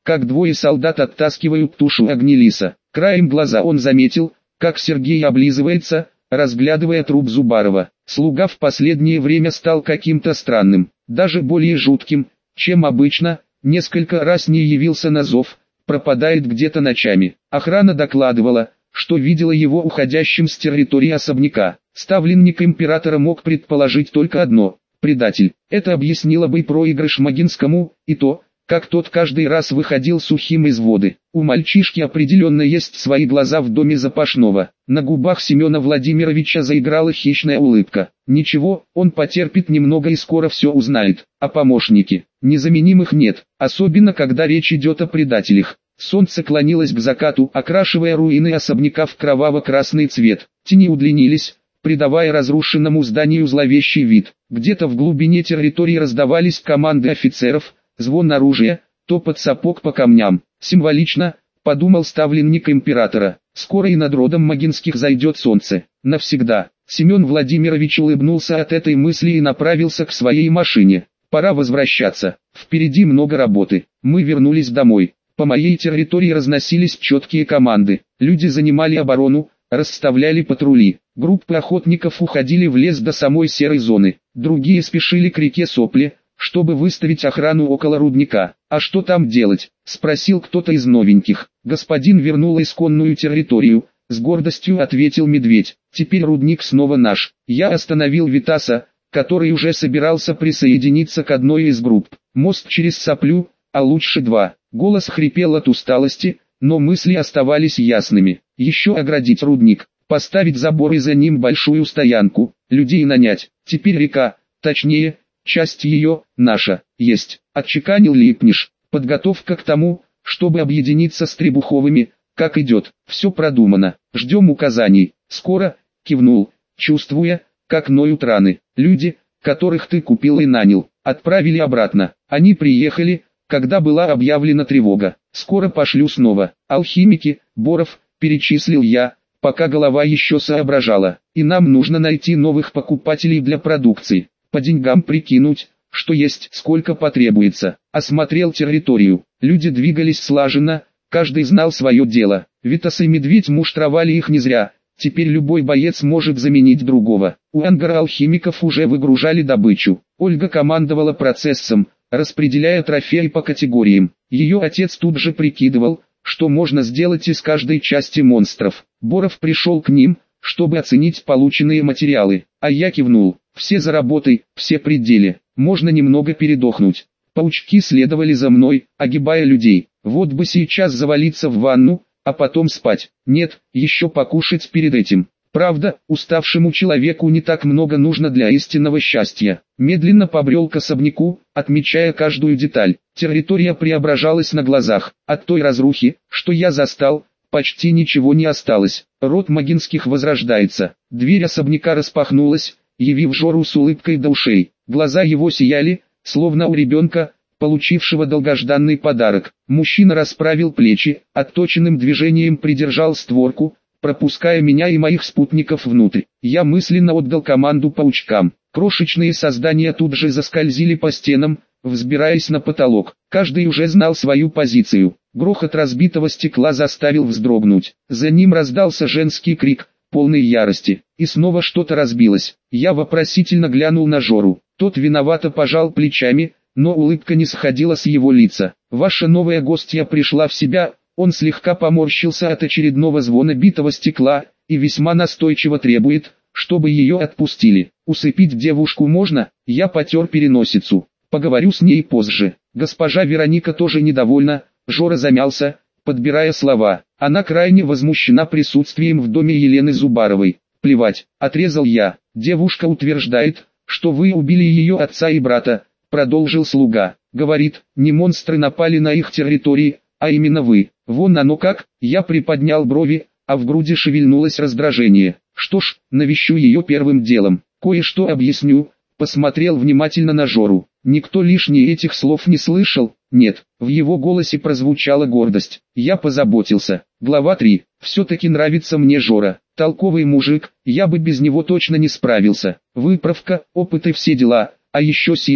как двое солдат оттаскивают тушу Огнелиса. Краем глаза он заметил, как Сергей облизывается, разглядывая труп Зубарова. Слуга в последнее время стал каким-то странным, даже более жутким, чем обычно, несколько раз не явился на зов, пропадает где-то ночами. Охрана докладывала, что видела его уходящим с территории особняка. Ставленник императора мог предположить только одно – предатель. Это объяснило бы проигрыш Магинскому, и то, как тот каждый раз выходил сухим из воды. У мальчишки определенно есть свои глаза в доме Запашного. На губах Семена Владимировича заиграла хищная улыбка. Ничего, он потерпит немного и скоро все узнает. А помощники? Незаменимых нет, особенно когда речь идет о предателях. Солнце клонилось к закату, окрашивая руины особняка в кроваво-красный цвет. Тени удлинились, придавая разрушенному зданию зловещий вид. Где-то в глубине территории раздавались команды офицеров, звон оружия, топот сапог по камням. Символично, подумал ставленник императора, скоро и над родом Магинских зайдет солнце. Навсегда. Семен Владимирович улыбнулся от этой мысли и направился к своей машине. Пора возвращаться. Впереди много работы. Мы вернулись домой. По моей территории разносились четкие команды. Люди занимали оборону, расставляли патрули. Группы охотников уходили в лес до самой серой зоны. Другие спешили к реке Сопли, чтобы выставить охрану около рудника. «А что там делать?» – спросил кто-то из новеньких. «Господин вернул исконную территорию», – с гордостью ответил медведь. «Теперь рудник снова наш». Я остановил Витаса, который уже собирался присоединиться к одной из групп. «Мост через Соплю, а лучше два». Голос хрипел от усталости, но мысли оставались ясными. Еще оградить рудник, поставить забор и за ним большую стоянку, людей нанять. Теперь река, точнее, часть ее, наша, есть. Отчеканил Липниш. Подготовка к тому, чтобы объединиться с Требуховыми, как идет. Все продумано. Ждем указаний. Скоро, кивнул, чувствуя, как ноют раны. Люди, которых ты купил и нанял, отправили обратно. Они приехали, когда была объявлена тревога. Скоро пошлю снова. Алхимики, Боров, перечислил я, пока голова еще соображала. И нам нужно найти новых покупателей для продукции. По деньгам прикинуть, что есть, сколько потребуется. Осмотрел территорию. Люди двигались слаженно, каждый знал свое дело. Витас и Медведь муштровали их не зря. Теперь любой боец может заменить другого. У ангара алхимиков уже выгружали добычу. Ольга командовала процессом, распределяя трофеи по категориям. Ее отец тут же прикидывал, что можно сделать из каждой части монстров. Боров пришел к ним, чтобы оценить полученные материалы, а я кивнул. Все за работой, все при деле, можно немного передохнуть. Паучки следовали за мной, огибая людей. Вот бы сейчас завалиться в ванну, а потом спать. Нет, еще покушать перед этим. Правда, уставшему человеку не так много нужно для истинного счастья. Медленно побрел к особняку, отмечая каждую деталь. Территория преображалась на глазах. От той разрухи, что я застал, почти ничего не осталось. Род Магинских возрождается. Дверь особняка распахнулась, явив Жору с улыбкой до ушей. Глаза его сияли, словно у ребенка, получившего долгожданный подарок. Мужчина расправил плечи, отточенным движением придержал створку, пропуская меня и моих спутников внутрь. Я мысленно отдал команду паучкам. Крошечные создания тут же заскользили по стенам, взбираясь на потолок. Каждый уже знал свою позицию. Грохот разбитого стекла заставил вздрогнуть. За ним раздался женский крик, полный ярости. И снова что-то разбилось. Я вопросительно глянул на Жору. Тот виновато пожал плечами, но улыбка не сходила с его лица. «Ваша новая гостья пришла в себя». Он слегка поморщился от очередного звона битого стекла, и весьма настойчиво требует, чтобы ее отпустили. Усыпить девушку можно? Я потер переносицу. Поговорю с ней позже. Госпожа Вероника тоже недовольна. Жора замялся, подбирая слова. Она крайне возмущена присутствием в доме Елены Зубаровой. Плевать, отрезал я. Девушка утверждает, что вы убили ее отца и брата, продолжил слуга. Говорит, не монстры напали на их территории, а именно вы. Вон оно как, я приподнял брови, а в груди шевельнулось раздражение. Что ж, навещу ее первым делом. Кое-что объясню. Посмотрел внимательно на Жору. Никто лишний этих слов не слышал. Нет, в его голосе прозвучала гордость. Я позаботился. Глава три. Все-таки нравится мне Жора. Толковый мужик, я бы без него точно не справился. Выправка, опыт и все дела. А еще сильный,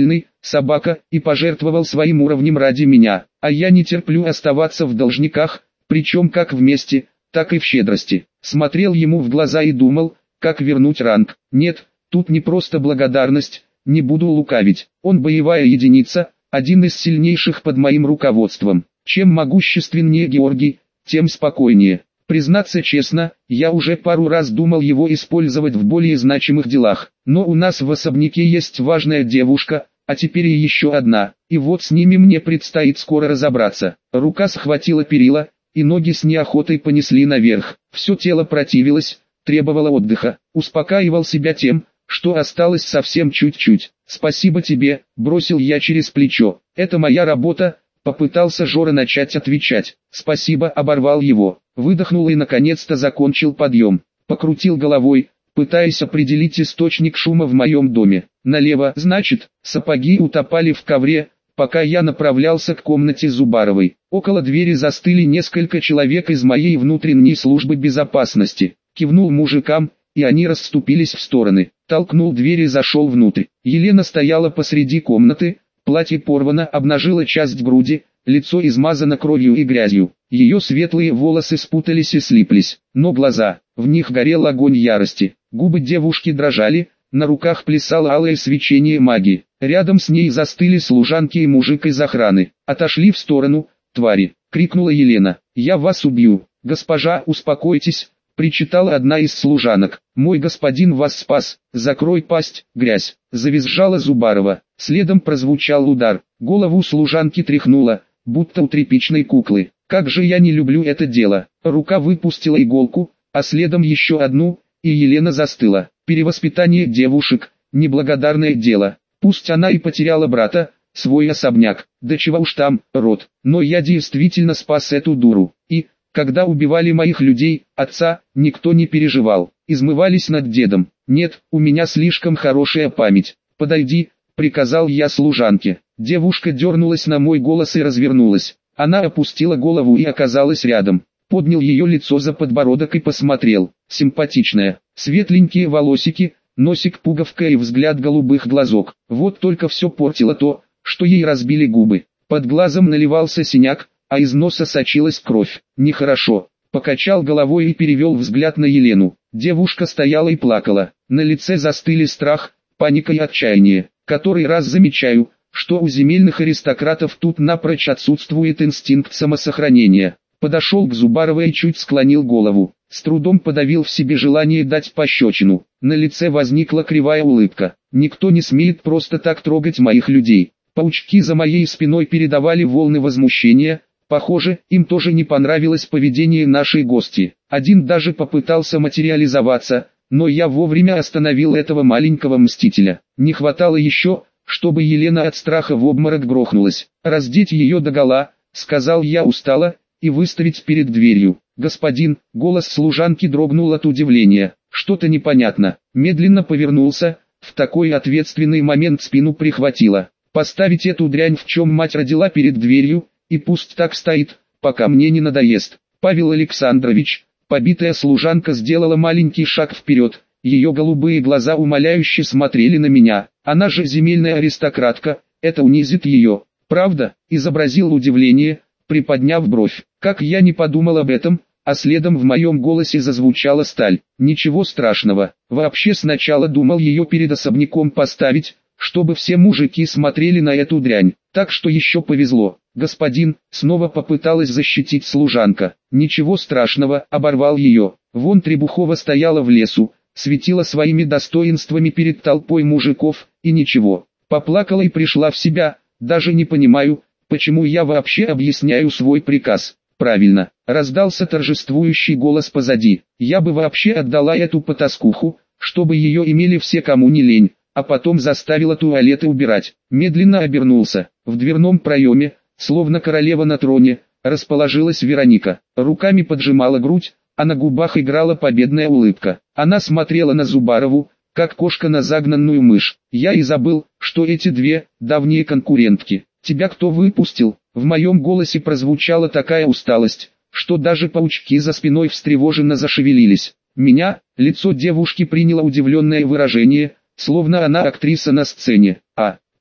собака, и пожертвовал своим уровнем ради меня, а я не терплю оставаться в должниках, причем как в мести, так и в щедрости. Смотрел ему в глаза и думал, как вернуть ранг. Нет, тут не просто благодарность, не буду лукавить, он боевая единица, один из сильнейших под моим руководством. Чем могущественнее Георгий, тем спокойнее. Признаться честно, я уже пару раз думал его использовать в более значимых делах, но у нас в особняке есть важная девушка, а теперь и еще одна, и вот с ними мне предстоит скоро разобраться. Рука схватила перила, и ноги с неохотой понесли наверх. Все тело противилось, требовало отдыха. Успокаивал себя тем, что осталось совсем чуть-чуть. «Спасибо тебе», — бросил я через плечо. «Это моя работа», — попытался Жора начать отвечать. «Спасибо», — оборвал его. Выдохнул и наконец-то закончил подъем. Покрутил головой, пытаясь определить источник шума в моем доме. Налево, значит, сапоги утопали в ковре, пока я направлялся к комнате Зубаровой. Около двери застыли несколько человек из моей внутренней службы безопасности. Кивнул мужикам, и они расступились в стороны. Толкнул дверь и зашел внутрь. Елена стояла посреди комнаты, платье порвано, обнажило часть груди, лицо измазано кровью и грязью. Ее светлые волосы спутались и слиплись, но глаза, в них горел огонь ярости. Губы девушки дрожали, на руках плясало алое свечение магии. Рядом с ней застыли служанки и мужик из охраны. «Отошли в сторону, твари!» — крикнула Елена. «Я вас убью!» «Госпожа, успокойтесь!» — причитала одна из служанок. «Мой господин вас спас, закрой пасть, грязь!» — завизжала Зубарова. Следом прозвучал удар, голову служанки тряхнуло, будто у тряпичной куклы. «Как же я не люблю это дело!» Рука выпустила иголку, а следом еще одну, и Елена застыла. Перевоспитание девушек — неблагодарное дело. Пусть она и потеряла брата, свой особняк, да чего уж там, род, но я действительно спас эту дуру. И, когда убивали моих людей, отца, никто не переживал, измывались над дедом. «Нет, у меня слишком хорошая память. Подойди», — приказал я служанке. Девушка дернулась на мой голос и развернулась. Она опустила голову и оказалась рядом. Поднял ее лицо за подбородок и посмотрел. Симпатичная, светленькие волосики, носик пуговка и взгляд голубых глазок. Вот только все портило то, что ей разбили губы. Под глазом наливался синяк, а из носа сочилась кровь. Нехорошо. Покачал головой и перевел взгляд на Елену. Девушка стояла и плакала. На лице застыли страх, паника и отчаяние. Который раз замечаю, что у земельных аристократов тут напрочь отсутствует инстинкт самосохранения. Подошел к Зубаровой и чуть склонил голову. С трудом подавил в себе желание дать пощечину. На лице возникла кривая улыбка. «Никто не смеет просто так трогать моих людей». Паучки за моей спиной передавали волны возмущения. Похоже, им тоже не понравилось поведение нашей гости. Один даже попытался материализоваться, но я вовремя остановил этого маленького мстителя. Не хватало еще, чтобы Елена от страха в обморок грохнулась. «Раздеть ее догола», — сказал я устало, — «и выставить перед дверью». «Господин», — голос служанки дрогнул от удивления. «Что-то непонятно». Медленно повернулся, в такой ответственный момент спину прихватило. «Поставить эту дрянь, в чем мать родила, перед дверью, и пусть так стоит, пока мне не надоест». Павел Александрович, побитая служанка, сделала маленький шаг вперед. Ее голубые глаза умоляюще смотрели на меня. «Она же земельная аристократка, это унизит ее». «Правда?» — изобразил удивление, приподняв бровь. Как я не подумал об этом, а следом в моем голосе зазвучала сталь. «Ничего страшного. Вообще сначала думал ее перед особняком поставить, чтобы все мужики смотрели на эту дрянь. Так что еще повезло». «Господин», — снова попыталась защитить служанка. «Ничего страшного», — оборвал ее. «Вон Требухова стояла в лесу, светила своими достоинствами перед толпой мужиков, и ничего. Поплакала и пришла в себя. Даже не понимаю, почему я вообще объясняю свой приказ». «Правильно», — раздался торжествующий голос позади. «Я бы вообще отдала эту потаскуху, чтобы ее имели все, кому не лень, а потом заставила туалеты убирать». Медленно обернулся. В дверном проеме, словно королева на троне, расположилась Вероника. Руками поджимала грудь, а на губах играла победная улыбка. Она смотрела на Зубарову, как кошка на загнанную мышь. Я и забыл, что эти две – давние конкурентки. «Тебя кто выпустил?» В моем голосе прозвучала такая усталость, что даже паучки за спиной встревоженно зашевелились. Меня, лицо девушки приняло удивленное выражение, словно она актриса на сцене. «А,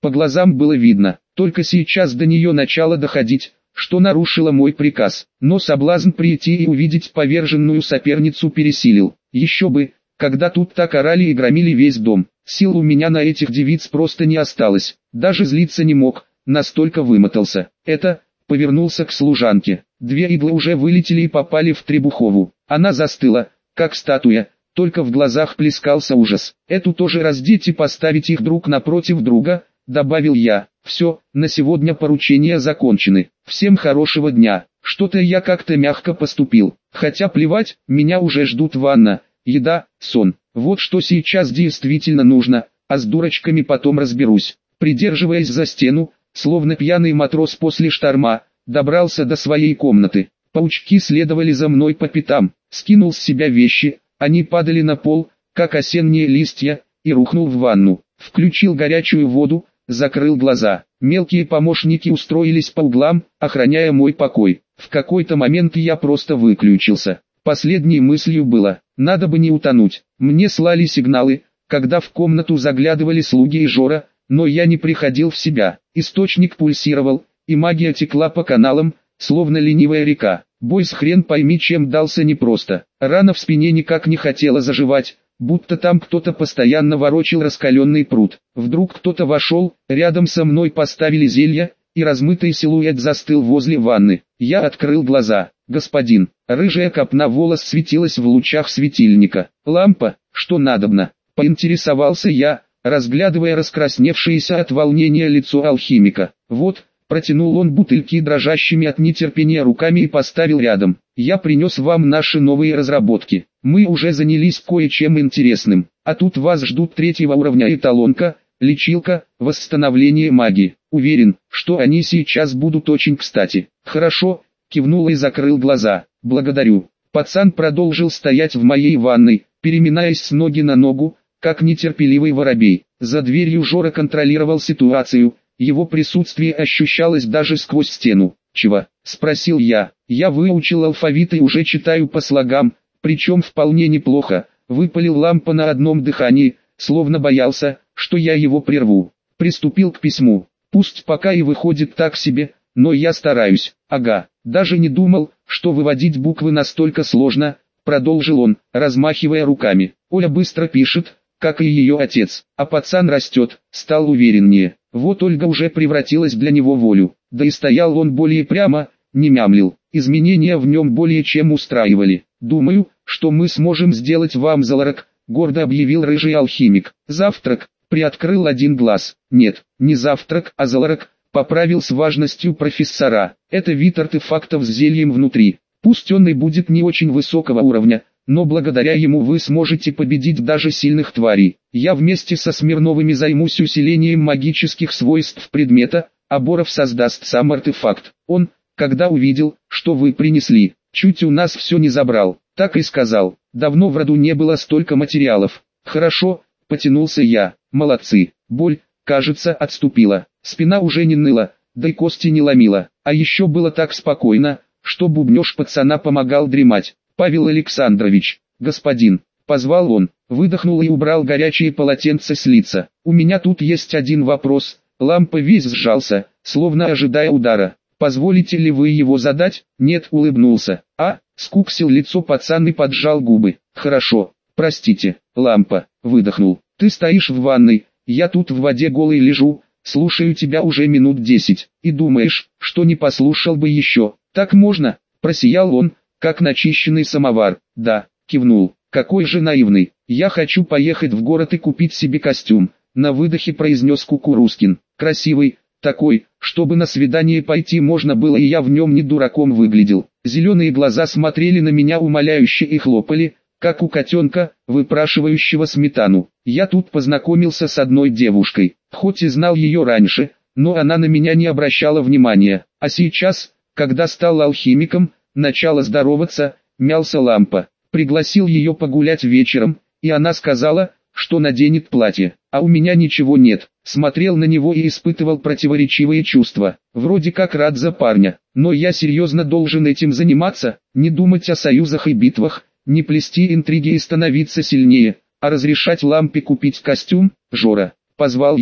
По глазам было видно, только сейчас до нее начало доходить, что нарушила мой приказ. Но соблазн прийти и увидеть поверженную соперницу пересилил. Еще бы, когда тут так орали и громили весь дом. Сил у меня на этих девиц просто не осталось. Даже злиться не мог, настолько вымотался. Это... Повернулся к служанке. Две иглы уже вылетели и попали в Требухову. Она застыла, как статуя, только в глазах плескался ужас. «Эту тоже раздеть и поставить их друг напротив друга», — добавил я. «Все, на сегодня поручения закончены. Всем хорошего дня». Что-то я как-то мягко поступил. Хотя плевать, меня уже ждут ванна, еда, сон. Вот что сейчас действительно нужно, а с дурочками потом разберусь. Придерживаясь за стену, словно пьяный матрос после шторма, добрался до своей комнаты. Паучки следовали за мной по пятам. Скинул с себя вещи, они падали на пол, как осенние листья, и рухнул в ванну. Включил горячую воду, закрыл глаза. Мелкие помощники устроились по углам, охраняя мой покой. В какой-то момент я просто выключился. Последней мыслью было, надо бы не утонуть. Мне слали сигналы, когда в комнату заглядывали слуги и Жора, но я не приходил в себя. Источник пульсировал, и магия текла по каналам, словно ленивая река. Бой с хрен пойми чем дался непросто. Рана в спине никак не хотела заживать, будто там кто-то постоянно ворочил раскаленный пруд. Вдруг кто-то вошел, рядом со мной поставили зелье, и размытый силуэт застыл возле ванны. Я открыл глаза. «Господин». Рыжая копна волос светилась в лучах светильника. «Лампа, что надобно?» Поинтересовался я, разглядывая раскрасневшееся от волнения лицо алхимика. «Вот», протянул он бутыльки дрожащими от нетерпения руками и поставил рядом. «Я принес вам наши новые разработки. Мы уже занялись кое-чем интересным, а тут вас ждут третьего уровня эталонка, лечилка, восстановление магии. Уверен, что они сейчас будут очень кстати». «Хорошо», кивнул и закрыл глаза. «Благодарю». Пацан продолжил стоять в моей ванной, переминаясь с ноги на ногу, как нетерпеливый воробей. За дверью Жора контролировал ситуацию, его присутствие ощущалось даже сквозь стену. «Чего?» – спросил я. «Я выучил алфавит и уже читаю по слогам, причем вполне неплохо», – выпалил Лампа на одном дыхании, словно боялся, что я его прерву. Приступил к письму. «Пусть пока и выходит так себе, но я стараюсь». «Ага, даже не думал, что выводить буквы настолько сложно», – продолжил он, размахивая руками. «Оля быстро пишет, как и ее отец, а пацан растет, стал увереннее. Вот Ольга уже превратилась для него в волю, да и стоял он более прямо, не мямлил, изменения в нем более чем устраивали. Думаю, что мы сможем сделать вам завтрак», — гордо объявил рыжий алхимик. «Завтрак», — приоткрыл один глаз. «Нет, не завтрак, а завтрак», — поправил с важностью профессора. «Это вид артефактов с зельем внутри. Пусть он и будет не очень высокого уровня, но благодаря ему вы сможете победить даже сильных тварей. Я вместе со Смирновыми займусь усилением магических свойств предмета, а Боров создаст сам артефакт. Он, когда увидел, что вы принесли, чуть у нас все не забрал, так и сказал. Давно в роду не было столько материалов». «Хорошо», — потянулся я. «Молодцы». Боль, кажется, отступила. Спина уже не ныла, да и кости не ломила. А еще было так спокойно, что бубнёж пацана помогал дремать. «Павел Александрович, господин», — позвал он, выдохнул и убрал горячие полотенца с лица. «У меня тут есть один вопрос». Лампа весь сжался, словно ожидая удара. «Позволите ли вы его задать?» «Нет», — улыбнулся. «А?» — скуксил лицо пацан и поджал губы. «Хорошо, простите». Лампа выдохнул. «Ты стоишь в ванной, я тут в воде голый лежу, слушаю тебя уже минут десять, и думаешь, что не послушал бы еще. Так можно?» — просиял он, как начищенный самовар. «Да», — кивнул. «Какой же наивный. Я хочу поехать в город и купить себе костюм», — на выдохе произнес Кукурузкин. «Красивый, такой, чтобы на свидание пойти можно было и я в нем не дураком выглядел». Зеленые глаза смотрели на меня умоляюще и хлопали, как у котенка, выпрашивающего сметану. Я тут познакомился с одной девушкой, хоть и знал ее раньше, но она на меня не обращала внимания. А сейчас, когда стал алхимиком, начала здороваться, мялся Лампа. Пригласил ее погулять вечером, и она сказала, что наденет платье. А у меня ничего нет. Смотрел на него и испытывал противоречивые чувства. Вроде как рад за парня, но я серьезно должен этим заниматься, не думать о союзах и битвах, не плести интриги и становиться сильнее, а разрешать Лампе купить костюм. «Жора», — позвал я,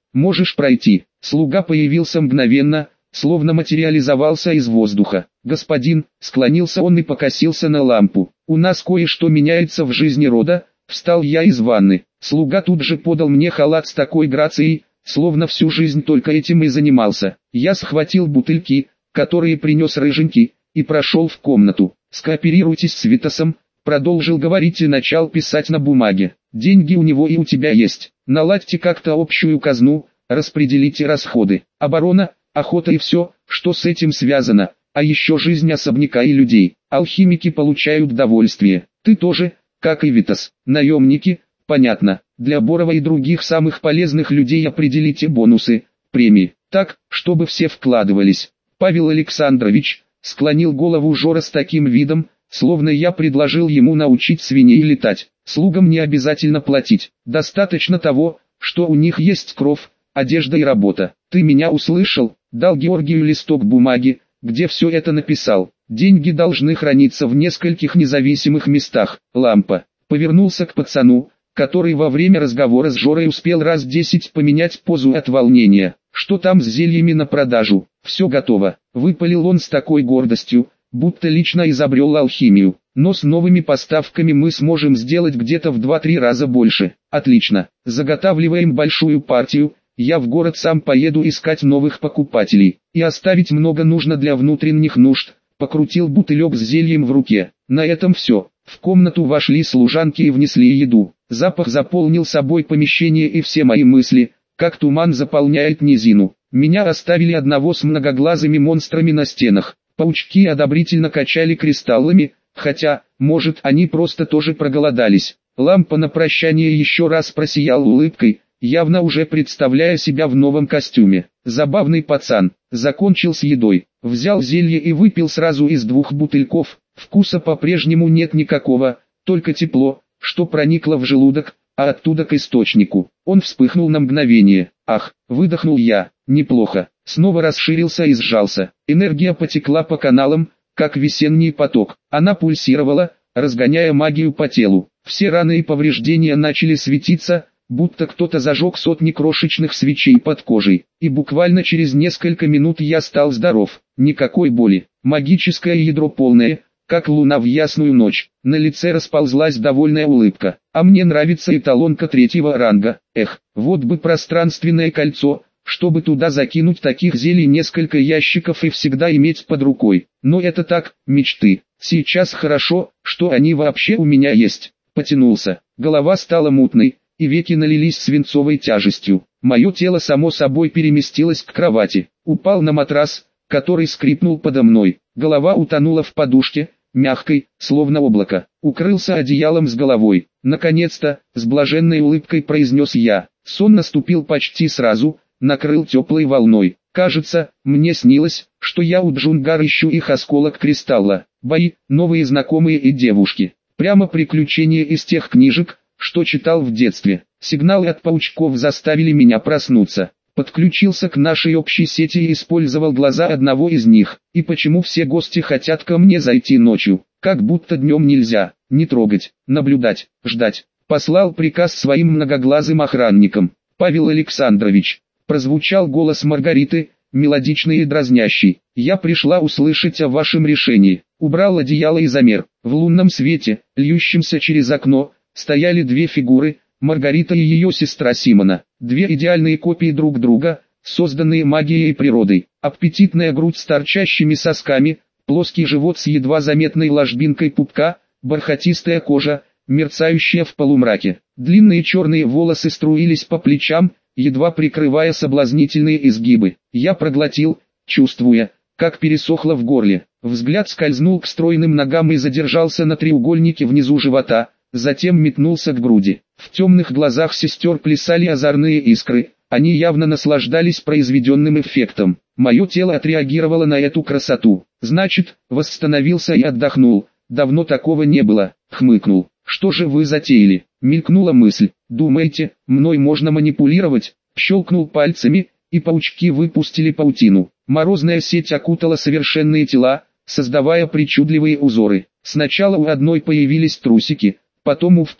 можешь пройти». Слуга появился мгновенно, словно материализовался из воздуха. «Господин», склонился он и покосился на лампу. «У нас кое-что меняется в жизни рода». Встал я из ванны. Слуга тут же подал мне халат с такой грацией, словно всю жизнь только этим и занимался. Я схватил бутыльки, которые принес рыженький, и прошел в комнату. «Скооперируйтесь с Витасом», продолжил говорить и начал писать на бумаге. «Деньги у него и у тебя есть. Наладьте как-то общую казну, распределите расходы. Оборона, охота и все, что с этим связано, а еще жизнь особняка и людей. Алхимики получают довольствие. Ты тоже, как и Витас. Наемники, понятно. Для Борова и других самых полезных людей определите бонусы, премии, так, чтобы все вкладывались». Павел Александрович склонил голову Жора с таким видом, словно я предложил ему научить свиней летать. «Слугам не обязательно платить, достаточно того, что у них есть кров, одежда и работа. Ты меня услышал?» Дал Георгию листок бумаги, где все это написал. «Деньги должны храниться в нескольких независимых местах». Лампа повернулся к пацану, который во время разговора с Жорой успел раз десять поменять позу от волнения. «Что там с зельями на продажу?» «Все готово», — выпалил он с такой гордостью, будто лично изобрел алхимию. «Но с новыми поставками мы сможем сделать где-то в два-три раза больше». «Отлично, заготавливаем большую партию, я в город сам поеду искать новых покупателей. И оставить много нужно для внутренних нужд». Покрутил бутылек с зельем в руке. На этом все. В комнату вошли служанки и внесли еду. Запах заполнил собой помещение и все мои мысли, как туман заполняет низину. Меня оставили одного с многоглазыми монстрами на стенах. Паучки одобрительно качали кристаллами, хотя, может, они просто тоже проголодались. Лампа на прощание еще раз просиял улыбкой, явно уже представляя себя в новом костюме. Забавный пацан. Закончил с едой, взял зелье и выпил сразу из двух бутыльков. Вкуса по-прежнему нет никакого, только тепло, что проникло в желудок, а оттуда к источнику. Он вспыхнул на мгновение. «Ах!» — выдохнул я. «Неплохо». Снова расширился и сжался. Энергия потекла по каналам, как весенний поток. Она пульсировала, разгоняя магию по телу. Все раны и повреждения начали светиться, будто кто-то зажег сотни крошечных свечей под кожей. И буквально через несколько минут я стал здоров. Никакой боли. Магическое ядро полное, как луна в ясную ночь. На лице расползлась довольная улыбка. А мне нравится эталонка третьего ранга. Эх, вот бы пространственное кольцо, чтобы туда закинуть таких зелий несколько ящиков и всегда иметь под рукой. Но это так, мечты. Сейчас хорошо, что они вообще у меня есть. Потянулся. Голова стала мутной, и веки налились свинцовой тяжестью. Мое тело само собой переместилось к кровати. Упал на матрас, который скрипнул подо мной. Голова утонула в подушке, мягкой, словно облако. Укрылся одеялом с головой. «Наконец-то», с блаженной улыбкой произнес я. Сон наступил почти сразу, накрыл теплой волной. Кажется, мне снилось, что я у Джунгар ищу их осколок кристалла. Бои, новые знакомые и девушки. Прямо приключения из тех книжек, что читал в детстве. Сигналы от паучков заставили меня проснуться. Подключился к нашей общей сети и использовал глаза одного из них. И почему все гости хотят ко мне зайти ночью? Как будто днем нельзя. Не трогать, наблюдать, ждать. Послал приказ своим многоглазым охранникам. «Павел Александрович», прозвучал голос Маргариты, мелодичный и дразнящий. «Я пришла услышать о вашем решении». Убрал одеяло и замер. В лунном свете, льющемся через окно, стояли две фигуры, Маргарита и ее сестра Симона. Две идеальные копии друг друга, созданные магией и природой. Аппетитная грудь с торчащими сосками, плоский живот с едва заметной ложбинкой пупка, бархатистая кожа, мерцающая в полумраке. Длинные черные волосы струились по плечам, едва прикрывая соблазнительные изгибы. Я проглотил, чувствуя, как пересохло в горле. Взгляд скользнул к стройным ногам и задержался на треугольнике внизу живота, затем метнулся к груди. В темных глазах сестер плясали озорные искры, они явно наслаждались произведенным эффектом. Мое тело отреагировало на эту красоту. Значит, восстановился и отдохнул. Давно такого не было. Хмыкнул. «Что же вы затеяли?» Мелькнула мысль. «Думаете, мной можно манипулировать?» Щелкнул пальцами, и паучки выпустили паутину. Морозная сеть окутала совершенные тела, создавая причудливые узоры. Сначала у одной появились трусики, потом у второй.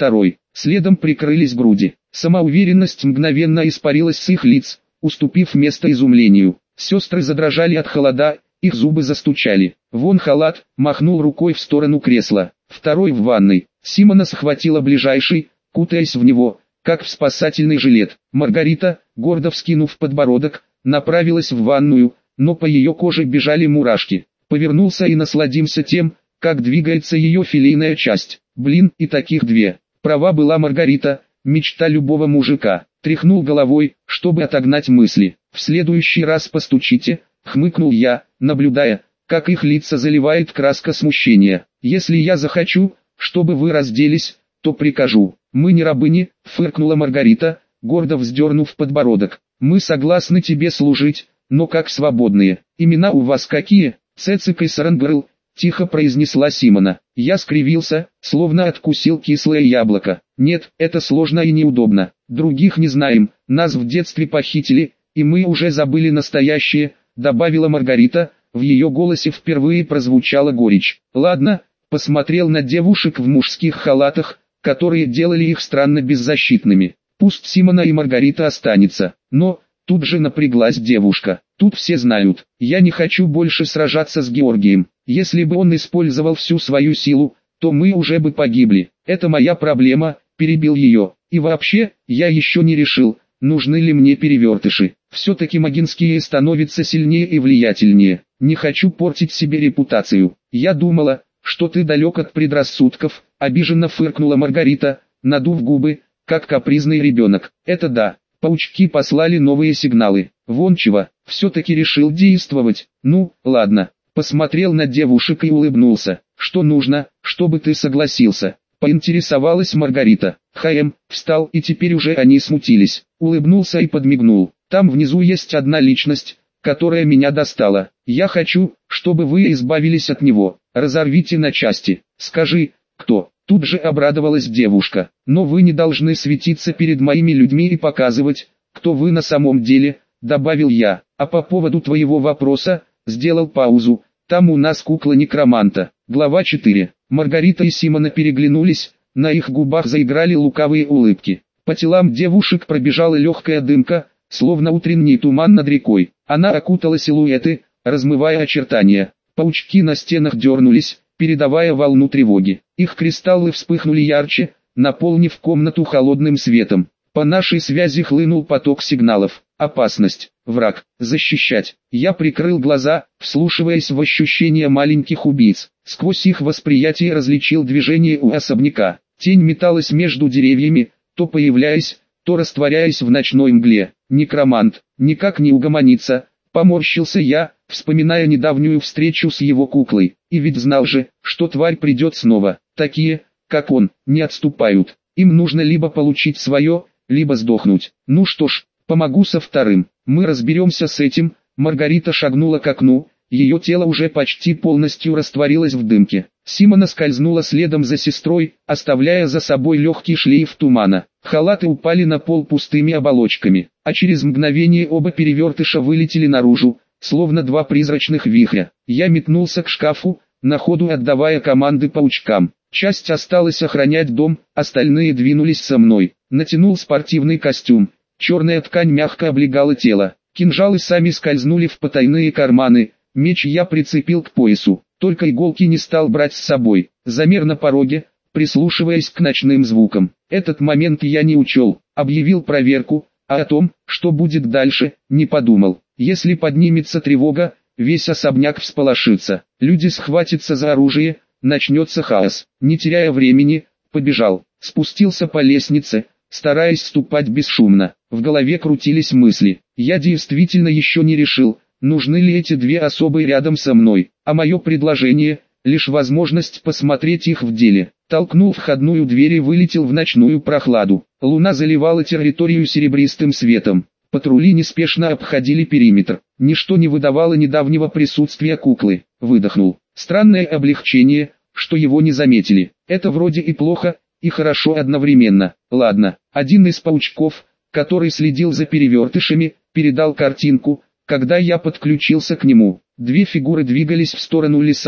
следом прикрылись груди. Самоуверенность мгновенно испарилась с их лиц, уступив место изумлению. Сестры задрожали от холода, их зубы застучали. «Вон халат», махнул рукой в сторону кресла. «Второй в ванной». Симона схватила ближайший, кутаясь в него, как в спасательный жилет. Маргарита, гордо вскинув подбородок, направилась в ванную, но по ее коже бежали мурашки. Повернулся и насладимся тем, как двигается ее филейная часть. Блин, и таких две. Права была Маргарита, мечта любого мужика. Тряхнул головой, чтобы отогнать мысли. «В следующий раз постучите», хмыкнул я, наблюдая, как их лица заливает краска смущения. «Если я захочу, чтобы вы разделись, то прикажу». «Мы не рабыни», фыркнула Маргарита, гордо вздернув подбородок. «Мы согласны тебе служить, но как свободные. Имена у вас какие?» «Цецик и Сарангрыл», тихо произнесла Симона. Я скривился, словно откусил кислое яблоко. «Нет, это сложно и неудобно. Других не знаем, нас в детстве похитили, и мы уже забыли настоящее», добавила Маргарита, в ее голосе впервые прозвучала горечь. «Ладно», посмотрел на девушек в мужских халатах, которые делали их странно беззащитными. «Пусть Симона и Маргарита останется». Но, тут же напряглась девушка. «Тут все знают, я не хочу больше сражаться с Георгием. Если бы он использовал всю свою силу, то мы уже бы погибли. Это моя проблема», перебил ее. «И вообще, я еще не решил, нужны ли мне перевертыши. Все-таки Магинские становятся сильнее и влиятельнее. Не хочу портить себе репутацию. Я думала, что ты далек от предрассудков», обиженно фыркнула Маргарита, надув губы, как капризный ребенок. «Это да, паучки послали новые сигналы. Вон чего, все-таки решил действовать. Ну, ладно». Посмотрел на девушек и улыбнулся. «Что нужно, чтобы ты согласился?» Поинтересовалась Маргарита. Хаем встал, и теперь уже они смутились. Улыбнулся и подмигнул. «Там внизу есть одна личность, которая меня достала. Я хочу, чтобы вы избавились от него. Разорвите на части. Скажи, кто?» Тут же обрадовалась девушка. «Но вы не должны светиться перед моими людьми и показывать, кто вы на самом деле», добавил я. «А по поводу твоего вопроса», сделал паузу, «там у нас кукла некроманта». Глава четыре. Маргарита и Симона переглянулись, на их губах заиграли лукавые улыбки. По телам девушек пробежала легкая дымка, словно утренний туман над рекой. Она окутала силуэты, размывая очертания. Паучки на стенах дернулись, передавая волну тревоги. Их кристаллы вспыхнули ярче, наполнив комнату холодным светом. По нашей связи хлынул поток сигналов. Опасность, враг, защищать. Я прикрыл глаза, вслушиваясь в ощущения маленьких убийц. Сквозь их восприятие различил движение у особняка. Тень металась между деревьями, то появляясь, то растворяясь в ночной мгле. Некромант, никак не угомонится. Поморщился я, вспоминая недавнюю встречу с его куклой. И ведь знал же, что тварь придет снова. Такие, как он, не отступают. Им нужно либо получить свое, либо сдохнуть. Ну что ж, помогу со вторым. Мы разберемся с этим. Маргарита шагнула к окну, ее тело уже почти полностью растворилось в дымке. Симона скользнула следом за сестрой, оставляя за собой легкий шлейф тумана. Халаты упали на пол пустыми оболочками, а через мгновение оба перевертыша вылетели наружу, словно два призрачных вихря. Я метнулся к шкафу, на ходу отдавая команды паучкам. Часть осталась охранять дом, остальные двинулись со мной. Натянул спортивный костюм. Черная ткань мягко облегала тело. Кинжалы сами скользнули в потайные карманы. Меч я прицепил к поясу. Только иголки не стал брать с собой. Замер на пороге, прислушиваясь к ночным звукам. Этот момент я не учел. Объявил проверку, а о том, что будет дальше, не подумал. Если поднимется тревога, весь особняк всполошится. Люди схватятся за оружие, начнется хаос. Не теряя времени, побежал. Спустился по лестнице, стараясь ступать бесшумно. В голове крутились мысли. Я действительно еще не решил, нужны ли эти две особы рядом со мной, а мое предложение — лишь возможность посмотреть их в деле. Толкнул входную дверь и вылетел в ночную прохладу. Луна заливала территорию серебристым светом. Патрули неспешно обходили периметр. Ничто не выдавало недавнего присутствия куклы. Выдохнул. Странное облегчение, что его не заметили. Это вроде и плохо, и хорошо одновременно. Ладно, один из паучков, который следил за перевертышами, передал картинку, когда я подключился к нему. Две фигуры двигались в сторону леса,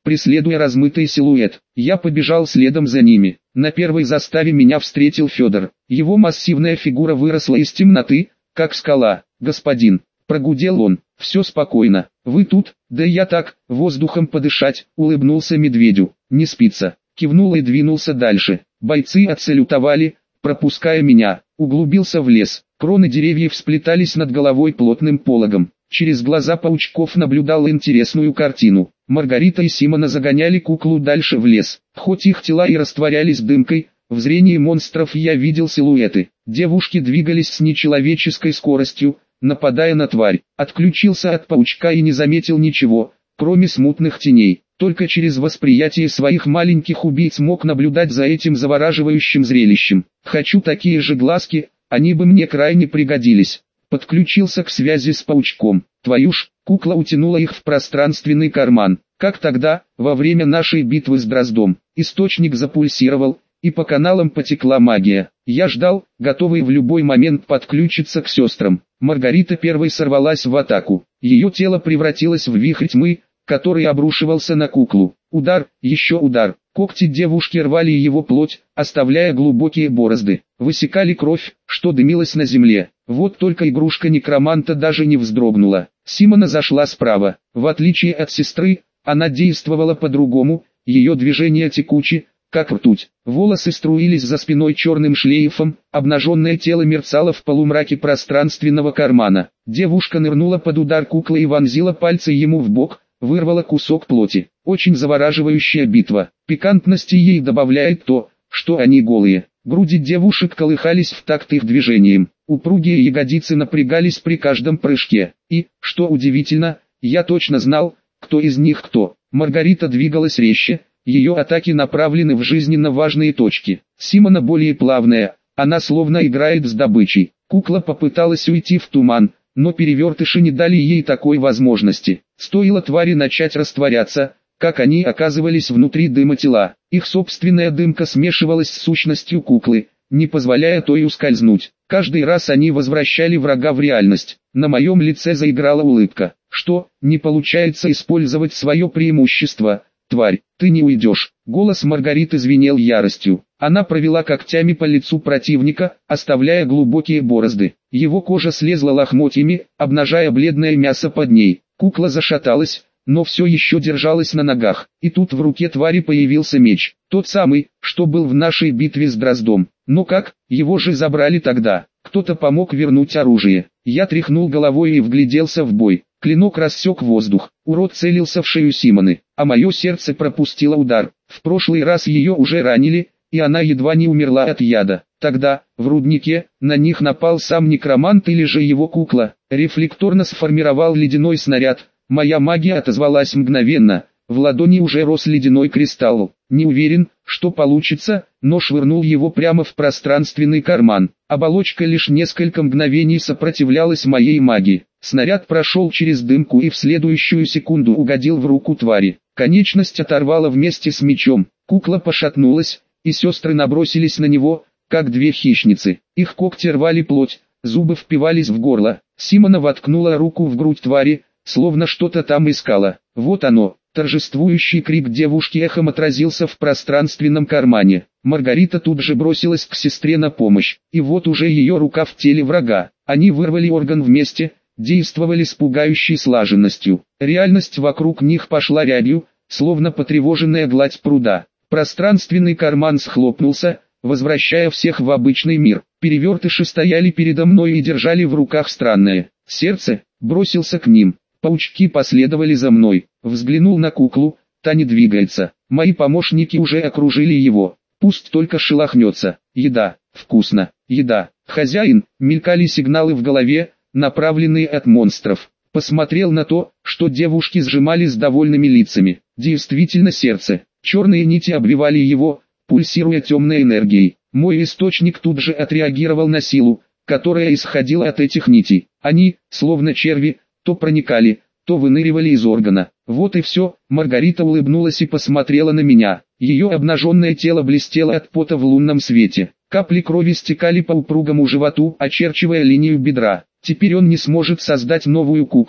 преследуя размытый силуэт. Я побежал следом за ними. На первой заставе меня встретил Федор. Его массивная фигура выросла из темноты, как скала. «Господин», — прогудел он, — «все спокойно. Вы тут?» «Да я так, воздухом подышать», — улыбнулся медведю. «Не спится». Кивнул и двинулся дальше. Бойцы отсалютовали, пропуская меня. Углубился в лес. Кроны деревьев сплетались над головой плотным пологом. Через глаза паучков наблюдал интересную картину. Маргарита и Симона загоняли куклу дальше в лес. Хоть их тела и растворялись дымкой, в зрении монстров я видел силуэты. Девушки двигались с нечеловеческой скоростью, нападая на тварь. Отключился от паучка и не заметил ничего, кроме смутных теней. Только через восприятие своих маленьких убийц мог наблюдать за этим завораживающим зрелищем. Хочу такие же глазки, они бы мне крайне пригодились. Подключился к связи с паучком. Твою ж, кукла утянула их в пространственный карман. Как тогда, во время нашей битвы с Дроздом. Источник запульсировал, и по каналам потекла магия. Я ждал, готовый в любой момент подключиться к сестрам. Маргарита первой сорвалась в атаку. Ее тело превратилось в вихрь тьмы, который обрушивался на куклу. Удар, еще удар. Когти девушки рвали его плоть, оставляя глубокие борозды. Высекали кровь, что дымилась на земле. Вот только игрушка некроманта даже не вздрогнула. Симона зашла справа. В отличие от сестры, она действовала по-другому, ее движения текучи, как ртуть. Волосы струились за спиной черным шлейфом, обнаженное тело мерцало в полумраке пространственного кармана. Девушка нырнула под удар куклы и вонзила пальцы ему в бок, вырвала кусок плоти. Очень завораживающая битва. Пикантности ей добавляет то, что они голые. Груди девушек колыхались в такт их движением. Упругие ягодицы напрягались при каждом прыжке. И, что удивительно, я точно знал, кто из них кто. Маргарита двигалась резче, ее атаки направлены в жизненно важные точки. Симона более плавная, она словно играет с добычей. Кукла попыталась уйти в туман, но перевертыши не дали ей такой возможности. Стоило твари начать растворяться, как они оказывались внутри дыма тела. Их собственная дымка смешивалась с сущностью куклы, не позволяя той ускользнуть. Каждый раз они возвращали врага в реальность. На моем лице заиграла улыбка. Что, не получается использовать свое преимущество? Тварь, ты не уйдешь. Голос Маргариты звенел яростью. Она провела когтями по лицу противника, оставляя глубокие борозды. Его кожа слезла лохмотьями, обнажая бледное мясо под ней. Кукла зашаталась, но все еще держалась на ногах. И тут в руке твари появился меч. Тот самый, что был в нашей битве с Дроздом. Но как, его же забрали тогда. Кто-то помог вернуть оружие. Я тряхнул головой и вгляделся в бой. Клинок рассек воздух. Урод целился в шею Симоны, а мое сердце пропустило удар. В прошлый раз ее уже ранили, и она едва не умерла от яда. Тогда, в руднике, на них напал сам некромант или же его кукла. Рефлекторно сформировал ледяной снаряд. Моя магия отозвалась мгновенно. В ладони уже рос ледяной кристалл. Не уверен, что получится, но швырнул его прямо в пространственный карман. Оболочка лишь несколько мгновений сопротивлялась моей магии. Снаряд прошел через дымку и в следующую секунду угодил в руку твари. Конечность оторвала вместе с мечом. Кукла пошатнулась, и сестры набросились на него, как две хищницы. Их когти рвали плоть, зубы впивались в горло. Симона воткнула руку в грудь твари, словно что-то там искала. Вот оно. Торжествующий крик девушки эхом отразился в пространственном кармане. Маргарита тут же бросилась к сестре на помощь. И вот уже ее рука в теле врага. Они вырвали орган вместе, действовали с пугающей слаженностью. Реальность вокруг них пошла рябью, словно потревоженная гладь пруда. Пространственный карман схлопнулся, возвращая всех в обычный мир. Перевертыши стояли передо мной и держали в руках странное сердце. Бросился к ним. Паучки последовали за мной. Взглянул на куклу, та не двигается. Мои помощники уже окружили его. Пусть только шелохнется. Еда, вкусно, еда. Хозяин, мелькали сигналы в голове, направленные от монстров. Посмотрел на то, что девушки сжимали с довольными лицами. Действительно сердце. Черные нити обвивали его, пульсируя темной энергией. Мой источник тут же отреагировал на силу, которая исходила от этих нитей. Они, словно черви, то проникали, то выныривали из органа. Вот и все. Маргарита улыбнулась и посмотрела на меня. Ее обнаженное тело блестело от пота в лунном свете. Капли крови стекали по упругому животу, очерчивая линию бедра. Теперь он не сможет создать новую куклу,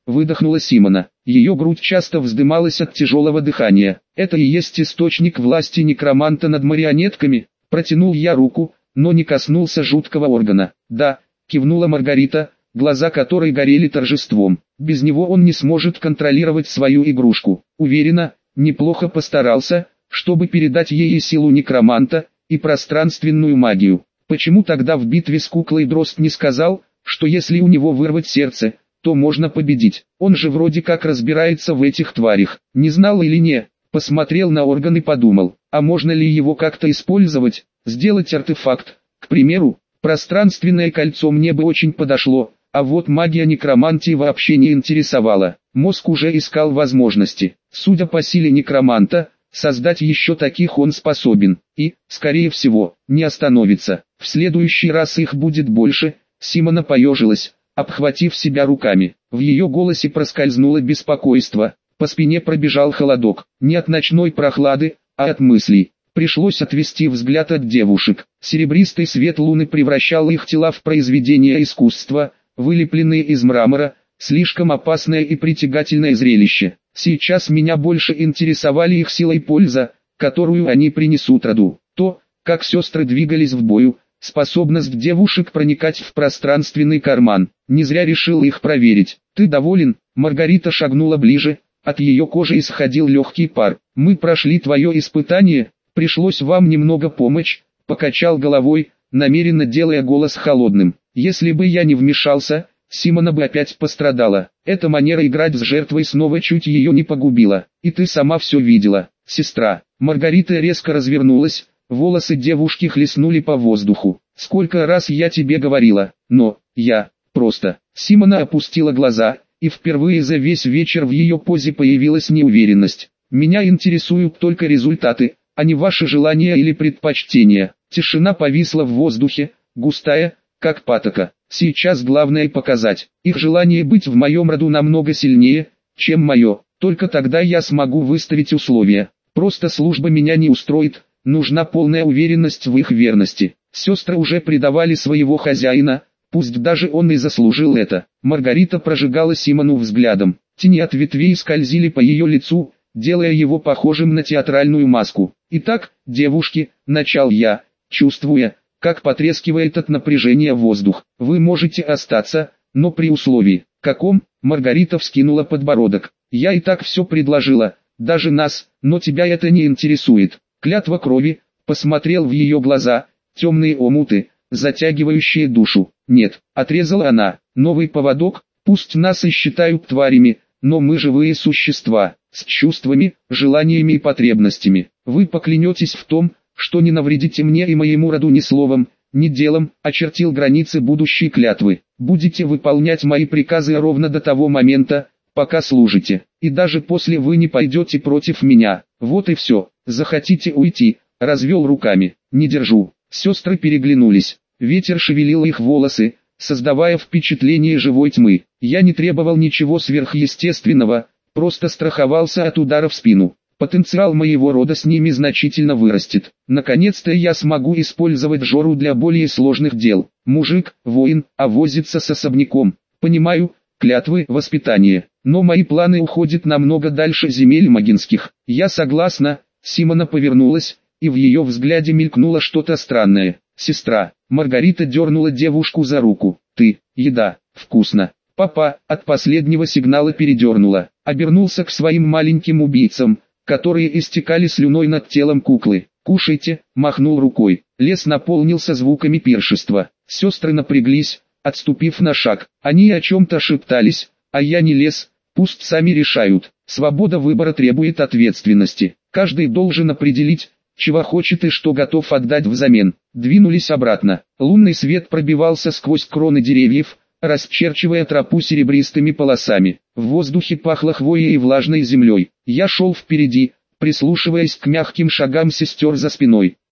выдохнула Симона. Ее грудь часто вздымалась от тяжелого дыхания. Это и есть источник власти некроманта над марионетками. Протянул я руку, но не коснулся жуткого органа. Да, кивнула Маргарита, глаза которой горели торжеством. Без него он не сможет контролировать свою игрушку. Уверена, неплохо постарался, чтобы передать ей и силу некроманта, и пространственную магию. Почему тогда в битве с куклой Дрозд не сказал, что если у него вырвать сердце, то можно победить? Он же вроде как разбирается в этих тварях. Не знал или не, посмотрел на орган и подумал, а можно ли его как-то использовать, сделать артефакт. К примеру, пространственное кольцо мне бы очень подошло, а вот магия некромантии вообще не интересовала. Мозг уже искал возможности. Судя по силе некроманта, создать еще таких он способен, и, скорее всего, не остановится. В следующий раз их будет больше. Симона поежилась, обхватив себя руками. В ее голосе проскользнуло беспокойство, по спине пробежал холодок, не от ночной прохлады, а от мыслей. Пришлось отвести взгляд от девушек. Серебристый свет луны превращал их тела в произведения искусства, вылепленные из мрамора, слишком опасное и притягательное зрелище. Сейчас меня больше интересовали их сила и польза, которую они принесут роду. То, как сестры двигались в бою, способность девушек проникать в пространственный карман. Не зря решил их проверить. «Ты доволен?» Маргарита шагнула ближе, от ее кожи исходил легкий пар. «Мы прошли твое испытание, пришлось вам немного помочь», покачал головой, намеренно делая голос холодным. «Если бы я не вмешался, Симона бы опять пострадала. Эта манера играть с жертвой снова чуть ее не погубила. И ты сама все видела, сестра». Маргарита резко развернулась, волосы девушки хлестнули по воздуху. «Сколько раз я тебе говорила, но, я, просто...» Симона опустила глаза, и впервые за весь вечер в ее позе появилась неуверенность. «Меня интересуют только результаты, а не ваши желания или предпочтения». Тишина повисла в воздухе, густая, как патока. Сейчас главное показать, их желание быть в моем роду намного сильнее, чем мое. Только тогда я смогу выставить условия. Просто служба меня не устроит, нужна полная уверенность в их верности. Сестры уже предавали своего хозяина, пусть даже он и заслужил это. Маргарита прожигала Симону взглядом. Тени от ветвей скользили по ее лицу, делая его похожим на театральную маску. «Итак, девушки», — начал я, чувствуя, как потрескивает от напряжения воздух. «Вы можете остаться, но при условии». «Каком?» — Маргарита вскинула подбородок. «Я и так все предложила, даже нас, но тебя это не интересует». Клятва крови, посмотрел в ее глаза, темные омуты, затягивающие душу. «Нет», — отрезала она, — «новый поводок, пусть нас и считают тварями, но мы живые существа, с чувствами, желаниями и потребностями. Вы поклянетесь в том, что не навредите мне и моему роду ни словом, ни делом», очертил границы будущей клятвы. «Будете выполнять мои приказы ровно до того момента, пока служите, и даже после вы не пойдете против меня. Вот и все. Захотите уйти?» Развел руками. «Не держу». Сестры переглянулись. Ветер шевелил их волосы, создавая впечатление живой тьмы. Я не требовал ничего сверхъестественного, просто страховался от удара в спину. Потенциал моего рода с ними значительно вырастет. Наконец-то я смогу использовать Жору для более сложных дел. Мужик, воин, а возится с особняком. Понимаю, клятвы, воспитание. Но мои планы уходят намного дальше земель магинских. Я согласна. Симона повернулась, и в ее взгляде мелькнуло что-то странное. «Сестра». Маргарита дернула девушку за руку. «Ты, еда, вкусно». Папа от последнего сигнала передернула. Обернулся к своим маленьким убийцам, которые истекали слюной над телом куклы. «Кушайте», махнул рукой. Лес наполнился звуками пиршества. Сестры напряглись, отступив на шаг. Они о чем-то шептались, а я не лез, пусть сами решают. Свобода выбора требует ответственности. Каждый должен определить, чего хочет и что готов отдать взамен. Двинулись обратно. Лунный свет пробивался сквозь кроны деревьев, расчерчивая тропу серебристыми полосами. В воздухе пахло хвоей и влажной землей. Я шел впереди, прислушиваясь к мягким шагам сестер за спиной.